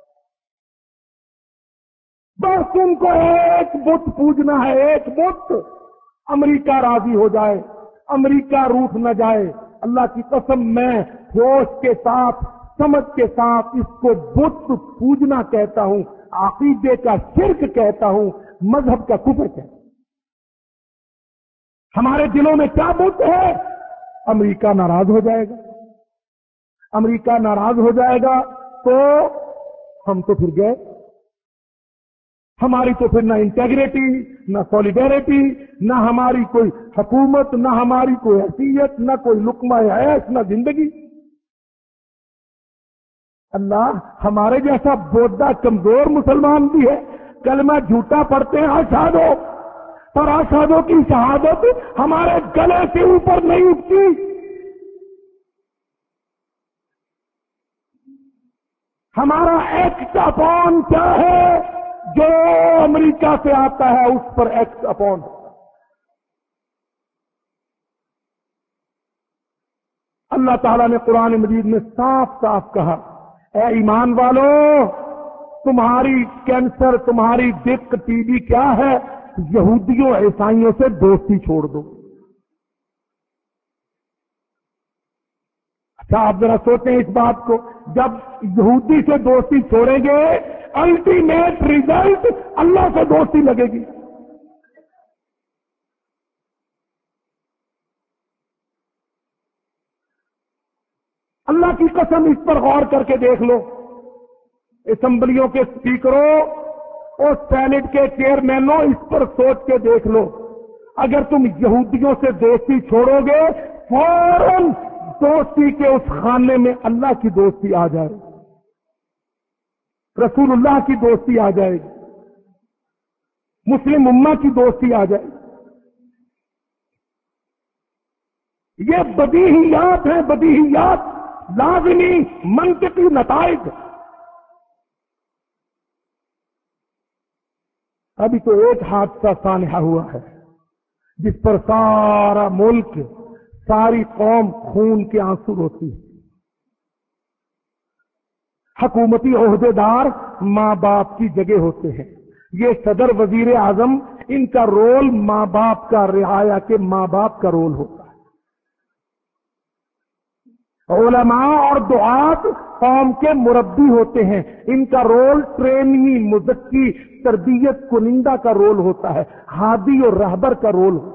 A: بس ان کو ایک بت پوجنا ہے، ایک بت۔ امریکہ راضی ہو جائے، امریکہ روٹھ نہ جائے، اللہ کی قسم میں ہوش کے ساتھ، سمجھ کے ساتھ اس کو بت پوجنا کہتا ہوں، عقیدے کا شرک کہتا ہوں، مذہب کا کفر کہتا ہوں۔ ہمارے دلوں میں کیا بت ہے؟ امریکہ ناراض ہو جائے گا، امریکہ ناراض ہو جائے گا تو ہم تو پھر گئے، ہماری تو پھر نہ انٹیگریٹی، نہ سولیڈیرٹی، نہ ہماری کوئی حکومت، نہ ہماری کوئی حیثیت، نہ کوئی لقمہ عیش، نہ زندگی۔ اللہ ہمارے جیسا بودا کمزور مسلمان بھی ہے، کلمہ جھوٹا پڑھتے ہیں اشہدو، پر اشہدو کی شہادت ہمارے گلے سے اوپر نہیں اٹھتی۔ ہمارا ایکٹ اپون کیا ہے؟ جو امریکہ سے آتا ہے اس پر ایکٹ اپون۔ اللہ تعالیٰ نے قرآن مجید میں صاف صاف کہا، اے ایمان والو، تمہاری کینسر، تمہاری دق، ٹی بی کیا ہے؟ یہودیوں عیسائیوں سے دوستی چھوڑ دو۔ اچھا آپ ذرا سوچیں اس بات کو، جب یہودی سے دوستی چھوڑیں گے الٹیمیٹ ریزلٹ اللہ سے دوستی لگے گی۔ اللہ کی قسم اس پر غور کر کے دیکھ لو، اسمبلیوں کے اسپیکروں اور سینٹ کے چیئرمینوں، اس پر سوچ کے دیکھ لو، اگر تم یہودیوں سے دوستی چھوڑو گے فوراً دوستی کے اس خانے میں اللہ کی دوستی آ جائے گی، رسول اللہ کی دوستی آ جائے گی، مسلم امہ کی دوستی آ جائے گی۔ یہ بدیہیات ہیں، بدیہیات، لازمی منطقی نتائج۔ ابھی تو ایک حادثہ سانحہ ہوا ہے جس پر سارا ملک، ساری قوم خون کے آنسو روتی ہے۔ حکومتی عہدیدار ماں باپ کی جگہ ہوتے ہیں، یہ صدر، وزیر اعظم، ان کا رول ماں باپ کا، رعایا کے ماں باپ کا رول ہوتا ہے۔ علماء اور دعات قوم کے مربی ہوتے ہیں، ان کا رول ٹرینی، مزکی، تربیت کنندہ کا رول ہوتا ہے، ہادی اور رہبر کا رول ہوتا ہے۔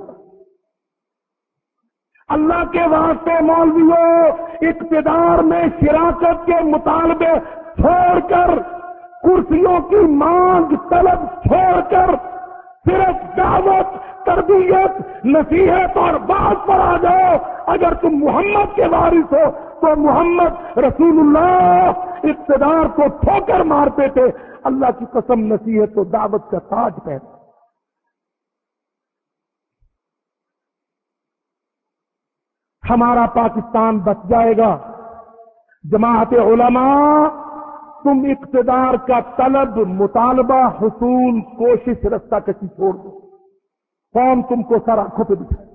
A: اللہ کے واسطے مولویوں، اقتدار میں شراکت کے مطالبے چھوڑ کر، کرسیوں کی مانگ طلب چھوڑ کر، صرف دعوت، تربیت، نصیحت اور بات پر آ جاؤ۔ اگر تم محمد کے وارث ہو تو محمد رسول اللہ اقتدار کو ٹھوکر مارتے تھے، اللہ کی قسم نصیحت و دعوت کا تاج پہنتے۔ ہمارا پاکستان بچ جائے گا۔ جماعت علماء، تم اقتدار کا طلب، مطالبہ، حصول، کوشش، رستہ کشی چھوڑ دو، قوم تم کو سر آنکھوں پہ دکھائے۔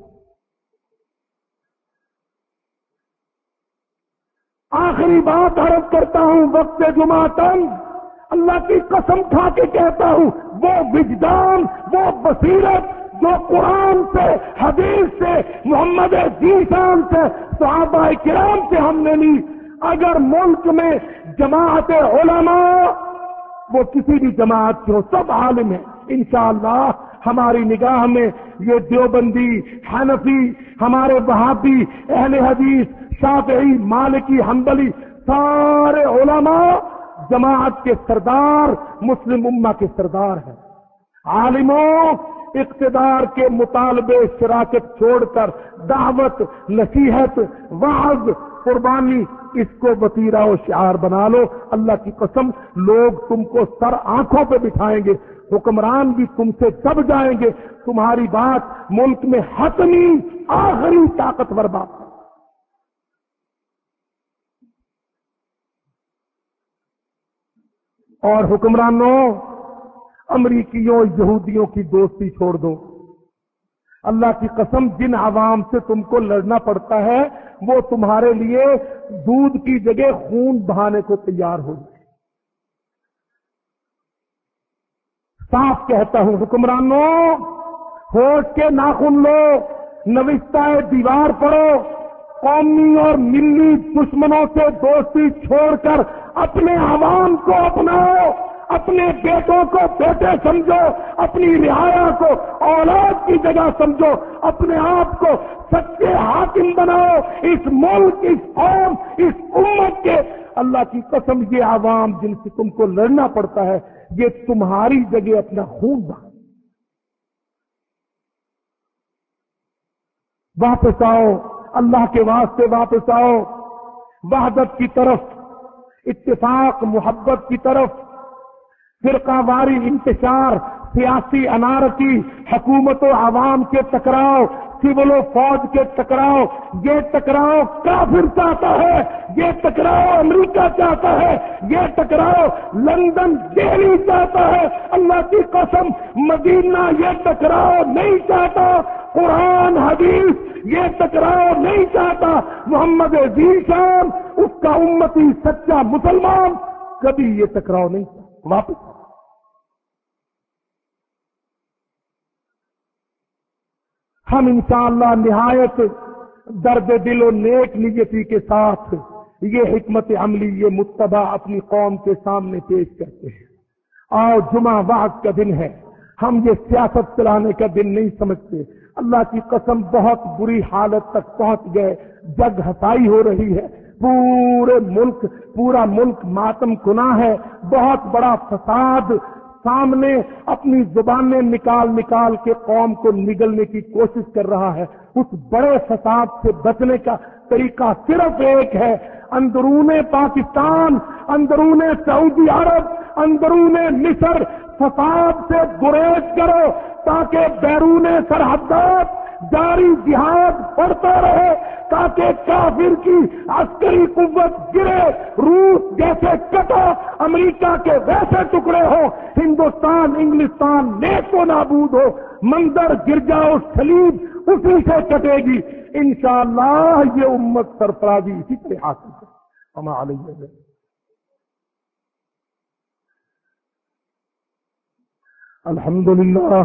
A: آخری بات عرض کرتا ہوں، وقت جمعتن اللہ کی قسم کھا کے کہتا ہوں، وہ وجدان، وہ بصیرت، جو قرآن سے، حدیث سے، محمد ذیشان سے، صحابہ کرام سے ہم نے لی۔ اگر ملک میں جماعت علماء، وہ کسی بھی جماعت کے ہو، سب عالم ہیں، انشاءاللہ ہماری نگاہ میں یہ دیوبندی، حنفی، ہمارے وہابی، اہل حدیث، شافعی، مالکی، حنبلی، سارے علماء جماعت کے سردار، مسلم امہ کے سردار ہیں۔ عالموں، اقتدار کے مطالبے شراکت چھوڑ کر دعوت، نصیحت، وعظ، قربانی، اس کو وتیرہ و شعار بنا لو۔ اللہ کی قسم لوگ تم کو سر آنکھوں پہ بٹھائیں گے، حکمران بھی تم سے دب جائیں گے، تمہاری بات ملک میں حتمی آخری طاقتور بات ہے۔ اور حکمرانوں، امریکیوں، یہودیوں کی دوستی چھوڑ دو۔ اللہ کی قسم جن عوام سے تم کو لڑنا پڑتا ہے وہ تمہارے لیے دودھ کی جگہ خون بہانے کو تیار ہو جائے۔ صاف کہتا ہوں حکمرانوں، ہوش کے ناخن لو، نوشتہ دیوار پڑھو، قومی اور ملی دشمنوں سے دوستی چھوڑ کر اپنے عوام کو اپناؤ، اپنے بیٹوں کو بیٹے سمجھو، اپنی رعایا کو اولاد کی جگہ سمجھو، اپنے آپ کو سچے حاکم بناؤ اس ملک، اس قوم، اس امت کے۔ اللہ کی قسم یہ عوام جن سے تم کو لڑنا پڑتا ہے یہ تمہاری جگہ اپنا خون بہائے۔ واپس آؤ، اللہ کے واسطے واپس آؤ، وحدت کی طرف، اتفاق محبت کی طرف۔ فرقہ واری انتشار، سیاسی انارکی، حکومت و عوام کے ٹکراؤ، سول و فوج کے ٹکراؤ، یہ ٹکراؤ کافر چاہتا ہے، یہ ٹکراؤ امریکہ چاہتا ہے، یہ ٹکراؤ لندن، دہلی چاہتا ہے۔ اللہ کی قسم مدینہ یہ ٹکراؤ نہیں چاہتا، قرآن حدیث یہ ٹکراؤ نہیں چاہتا، محمد ذیشان اس کا امتی سچا مسلمان کبھی یہ ٹکراؤ نہیں چاہتا۔ واپس ہم انشاءاللہ نہایت درد دل و نیک نیتی کے ساتھ یہ حکمت عملی، یہ متبع اپنی قوم کے سامنے پیش کرتے ہیں۔ آؤ، جمعہ وعظ کا دن ہے، ہم یہ سیاست چلانے کا دن نہیں سمجھتے۔ اللہ کی قسم بہت بری حالت تک پہنچ گئے، جگ ہسائی ہو رہی ہے، پورے ملک پورا ملک ماتم کنا ہے، بہت بڑا فساد سامنے اپنی زبانیں نکال نکال کے قوم کو نگلنے کی کوشش کر رہا ہے۔ اس بڑے فساد سے بچنے کا طریقہ صرف ایک ہے، اندرون پاکستان، اندرون سعودی عرب، اندرون مصر فساد سے گریز کرو تاکہ بیرون سرحدات جاری جہاد بڑھتا رہے، تاکہ کافر کی عسکری قوت گرے، روس جیسے کٹا، امریکہ کے ویسے ٹکڑے ہو، ہندوستان انگلستان نیست و نابود ہو، منظر گرجا و صلیب اسی سے کٹے گی۔ انشاءاللہ یہ امت سرفرازی اسی سے حاصل ہے۔ وما علیہ الحمدللہ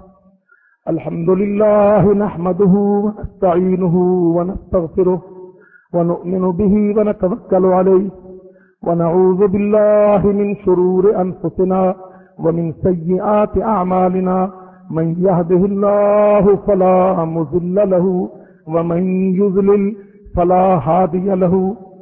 A: الحمدللہ نحمده ونستعینه ونستغفره ونؤمن به ونتوکل علیہ ونعوذ باللہ من شرور انفسنا ومن سیئات اعمالنا من يهده الله فلا مضل له ومن يضلل فلا هادي له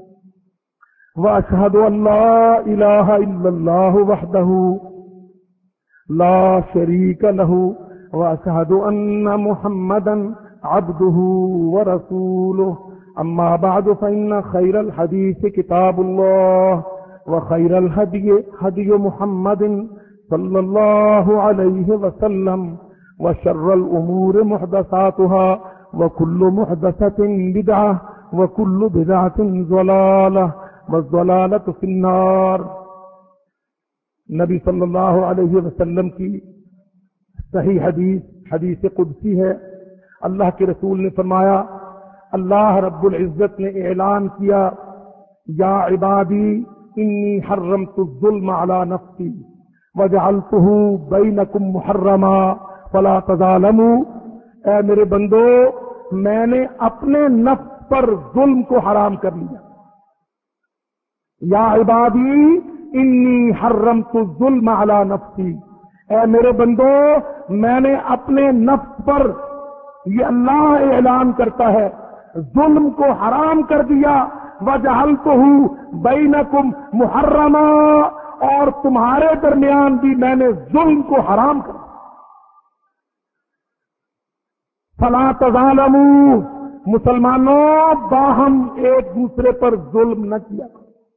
A: واشهد ان لا اله الا الله وحده لا شريك له واشهد ان محمدا عبده ورسوله اما بعد فان خير الحديث كتاب الله وخير الهدي هدي محمد صلى الله عليه وسلم وشر الامور محدثاتها وكل محدثة بدعة وكل بدعة ضلالة والضلالة في النار۔ نبی صلی اللہ علیہ وسلم کی صحیح حدیث حدیث قدسی ہے، اللہ کے رسول نے فرمایا، اللہ رب العزت نے اعلان کیا، یا عبادی انی حرمت الظلم علی نفسی وجعلته بینکم محرما فلا تظالموا، اے میرے بندو میں نے اپنے نفس پر ظلم کو حرام کر لیا. یا عبادی انی حرمت الظلم علی نفسی، اے میرے بندو میں نے اپنے نفس پر، یہ اللہ اعلان کرتا ہے، ظلم کو حرام کر دیا. وجعلتہ بینکم محرما، اور تمہارے درمیان بھی میں نے ظلم کو حرام کر دیا. فلا تظالموا، مسلمانوں باہم ایک دوسرے پر ظلم نہ کیا.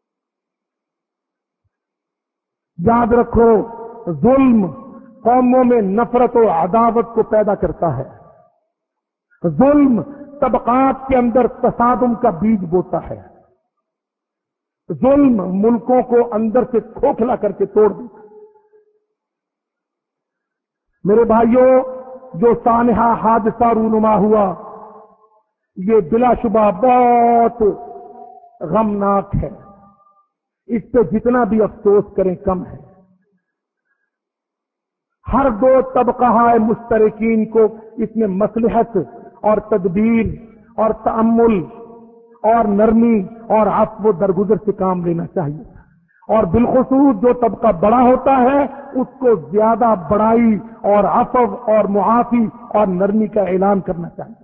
A: یاد رکھو ظلم قوموں میں نفرت و عداوت کو پیدا کرتا ہے. ظلم طبقات کے اندر تصادم کا بیج بوتا ہے. ظلم ملکوں کو اندر سے کھوکھلا کر کے توڑ دیتا ہے. میرے بھائیوں، جو سانحہ حادثہ رونما ہوا یہ بلا شبہ بہت غمناک ہے. اس پہ جتنا بھی افسوس کریں کم ہے. ہر دو طبقہ مشترکین کو اس میں مصلحت اور تدبیر اور تأمل اور نرمی اور عفو و درگزر سے کام لینا چاہیے. اور بالخصوص جو طبقہ بڑا ہوتا ہے اس کو زیادہ بڑائی اور عفو اور معافی اور نرمی کا اعلان کرنا چاہیے.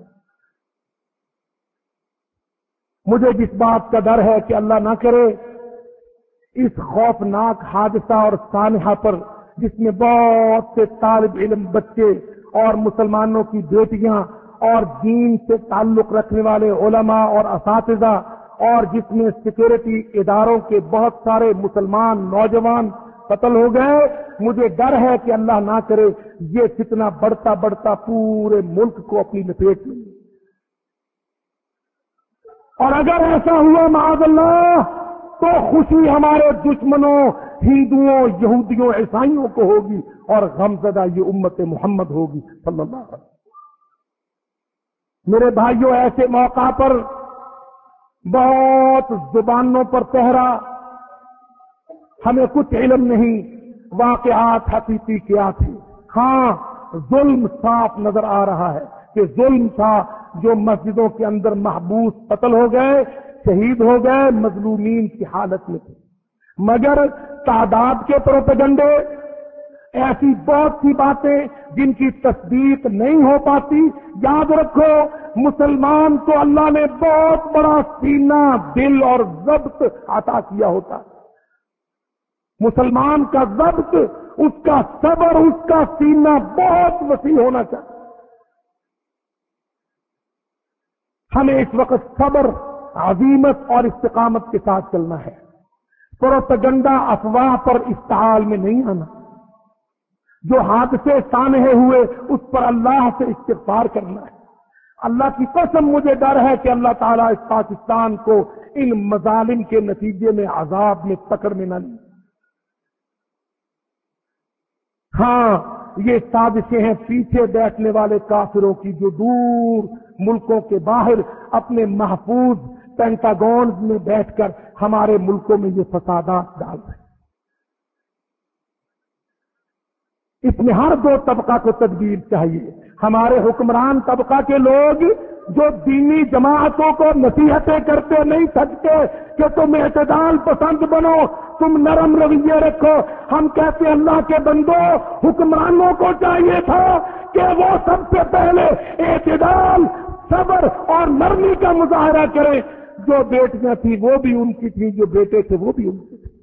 A: مجھے جس بات کا ڈر ہے کہ اللہ نہ کرے اس خوفناک حادثہ اور سانحہ پر، جس میں بہت سے طالب علم بچے اور مسلمانوں کی بیٹیاں اور دین سے تعلق رکھنے والے علماء اور اساتذہ اور جس میں سیکورٹی اداروں کے بہت سارے مسلمان نوجوان قتل ہو گئے، مجھے ڈر ہے کہ اللہ نہ کرے یہ فتنہ بڑھتا بڑھتا پورے ملک کو اپنی لپیٹ میں. اور اگر ایسا ہوا معاذ اللہ تو خوشی ہمارے دشمنوں ہندوؤں یہودیوں عیسائیوں کو ہوگی اور غمزدہ یہ امت محمد ہوگی صلی اللہ علیہ وسلم. میرے بھائیوں، ایسے موقع پر بہت زبانوں پر پہرا، ہمیں کچھ علم نہیں واقعات حقیقی کیا تھے. ہاں ظلم صاف نظر آ رہا ہے کہ ظلم تھا. جو مسجدوں کے اندر محبوس قتل ہو گئے، شہید ہو گئے، مظلومین کی حالت میں تھے. مگر تعداد کے پروپیگنڈے، ایسی بہت سی باتیں جن کی تصدیق نہیں ہو پاتی. یاد رکھو مسلمان کو اللہ نے بہت بڑا سینہ، دل اور ضبط عطا کیا ہوتا ہے. مسلمان کا ضبط، اس کا صبر، اس کا سینہ بہت وسیع ہونا چاہیے. ہمیں اس وقت صبر، عزیمت اور استقامت کے ساتھ چلنا ہے. پروپیگنڈا، افواہ پر استعال میں نہیں آنا. جو حادثے سانحے ہوئے اس پر اللہ سے استغفار کرنا ہے. اللہ کی قسم مجھے ڈر ہے کہ اللہ تعالیٰ اس پاکستان کو ان مظالم کے نتیجے میں عذاب میں پکڑ میں نہ لے. ہاں یہ سازشیں ہیں پیچھے بیٹھنے والے کافروں کی، جو دور ملکوں کے باہر اپنے محفوظ پینٹاگونز میں بیٹھ کر ہمارے ملکوں میں یہ فسادات ڈال رہے ہیں. اس میں ہر دو طبقہ کو تدبیر چاہیے. ہمارے حکمران طبقہ کے لوگ جو دینی جماعتوں کو نصیحتیں کرتے نہیں تھکتے کہ تم اعتدال پسند بنو، تم نرم رویے رکھو. ہم کہتے اللہ کے بندو، حکمرانوں کو چاہیے تھا کہ وہ سب سے پہلے اعتدال، صبر اور نرمی کا مظاہرہ کریں. جو بیٹیاں تھیں وہ بھی ان کی تھیں، جو بیٹے تھے وہ بھی ان کے تھے.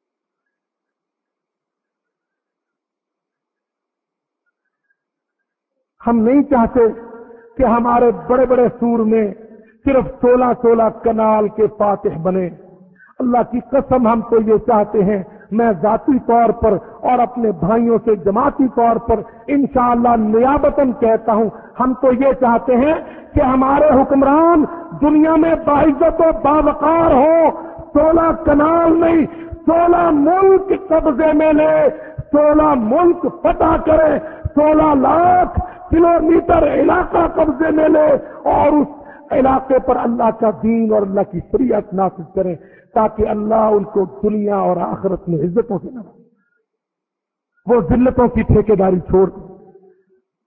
A: ہم نہیں چاہتے کہ ہمارے بڑے بڑے سور میں صرف سولہ سولہ کنال کے فاتح بنے. اللہ کی قسم ہم تو یہ چاہتے ہیں، میں ذاتی طور پر اور اپنے بھائیوں سے جماعتی طور پر انشاءاللہ نیابتاً کہتا ہوں، ہم تو یہ چاہتے ہیں کہ ہمارے حکمران دنیا میں باعزت و باوقار ہو. سولہ کنال نہیں، سولہ ملک قبضے میں لے، سولہ ملک فتح کرے، سولہ لاکھ کلو میٹر علاقہ قبضے میں لے اور اس علاقے پر اللہ کا دین اور اللہ کی شریعت نافذ کریں، تاکہ اللہ ان کو دنیا اور آخرت میں عزتوں سے نوازے. وہ ذلتوں کی ٹھیکیداری چھوڑ دیں.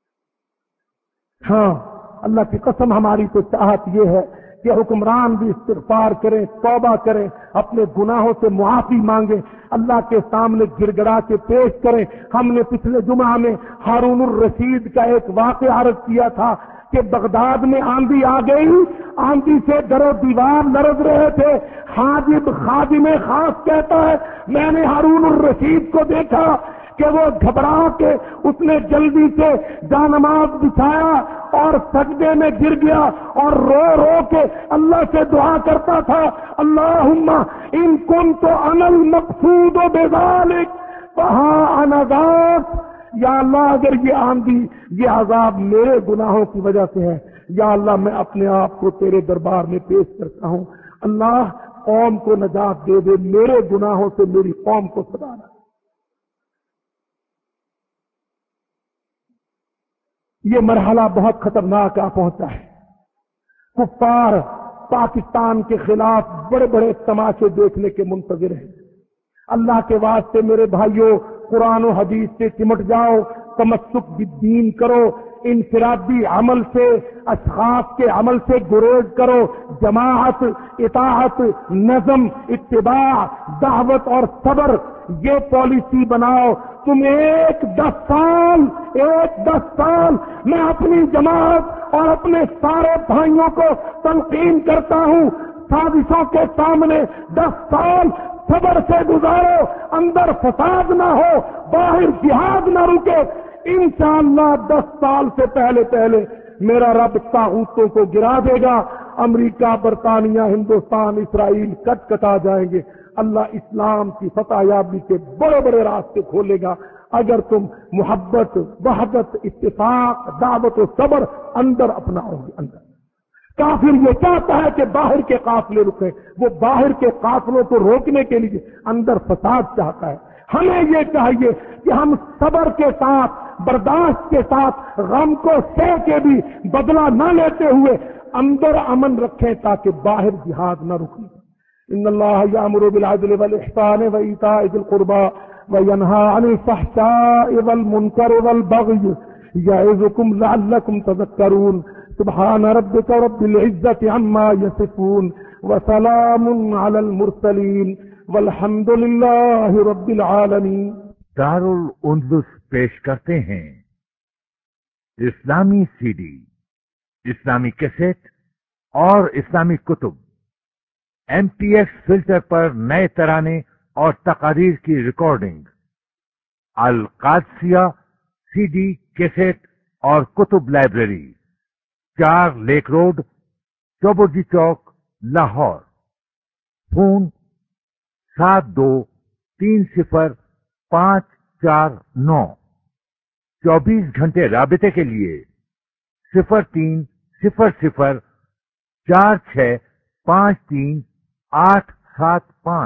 A: ہاں اللہ کی قسم ہماری تو چاہت یہ ہے کہ حکمران بھی استغفار کریں، توبہ کریں، اپنے گناہوں سے معافی مانگیں، اللہ کے سامنے گڑ گڑا کے پیش کریں۔ ہم نے پچھلے جمعہ میں ہارون الرشید کا ایک واقعہ عرض کیا تھا کہ بغداد میں آندھی آ گئی، آندھی سے در و دیوار لرز رہے تھے۔ حاجب خادم خاص کہتا ہے میں نے ہارون الرشید کو دیکھا کہ وہ گھبرا کے اس نے جلدی سے جانماز بچھایا اور سجدے میں گر گیا اور رو رو کے اللہ سے دعا کرتا تھا، اللہم ان کنت انا المقصود بذالک فہا انا ذاک۔ یا اللہ اگر یہ آندھی، یہ عذاب میرے گناہوں کی وجہ سے ہے، یا اللہ میں اپنے آپ کو تیرے دربار میں پیش کرتا ہوں، اللہ قوم کو نجات دے دے، میرے گناہوں سے میری قوم کو سدھارا۔ یہ مرحلہ بہت خطرناک آ پہنچا ہے۔ کفار پاکستان کے خلاف بڑے بڑے تماشے دیکھنے کے منتظر ہیں۔ اللہ کے واسطے میرے بھائیوں، قرآن و حدیث سے چمٹ جاؤ، تمسک بالدین کرو، انفرادی عمل سے، اشخاص کے عمل سے گریز کرو، جماعت، اطاعت، نظم، اتباع، دعوت اور صبر، یہ پالیسی بناؤ۔ تم ایک دس سال ایک دس سال میں اپنی جماعت اور اپنے سارے بھائیوں کو تلقین کرتا ہوں، سازشوں کے سامنے دس سال صبر سے گزارو، اندر فساد نہ ہو، باہر جہاد نہ رکے، انشاءاللہ دس سال سے پہلے پہلے میرا رب طاغوتوں کو گرا دے گا، امریکہ، برطانیہ، ہندوستان، اسرائیل کٹ کٹا جائیں گے، اللہ اسلام کی فتح یابی کے بڑے بڑے راستے کھولے گا اگر تم محبت، وحدت، اتفاق، دعوت و صبر اندر اپناؤ گے۔ اندر کافر یہ چاہتا ہے کہ باہر کے قافلے رکیں، وہ باہر کے قافلوں کو روکنے کے لیے اندر فساد چاہتا ہے۔ ہمیں یہ چاہیے کہ ہم صبر کے ساتھ، برداشت کے ساتھ، غم کو سہ کے بھی بدلہ نہ لیتے ہوئے اندر امن رکھیں تاکہ باہر جہاد نہ رکے۔ ان اللہ یامر بالعدل والاحسان وایتاء ذی القربى وینہی عن الفحشاء والمنکر والبغی یعظکم لعلکم تذکرون۔ سبحان ربک رب العزة عما یصفون وسلام علی المرسلین والحمد للہ رب العالمین۔
B: دارالاندلس پیش کرتے ہیں اسلامی سی ڈی، اسلامی کیسٹ اور اسلامی کتب، ایم پی ایکس فلٹر پر نئے ترانے اور تقاریر کی ریکارڈنگ، القادسیہ سی ڈی، کیسٹ اور کتب لائبریری، چار لیک روڈ، چوبرجی چوک، لاہور۔ فون سات دو تین صفر پانچ چار نو۔ چوبیس گھنٹے رابطے کے لیے صفر تین صفر صفر چار چھ پانچ تین آٹھ سات پانچ۔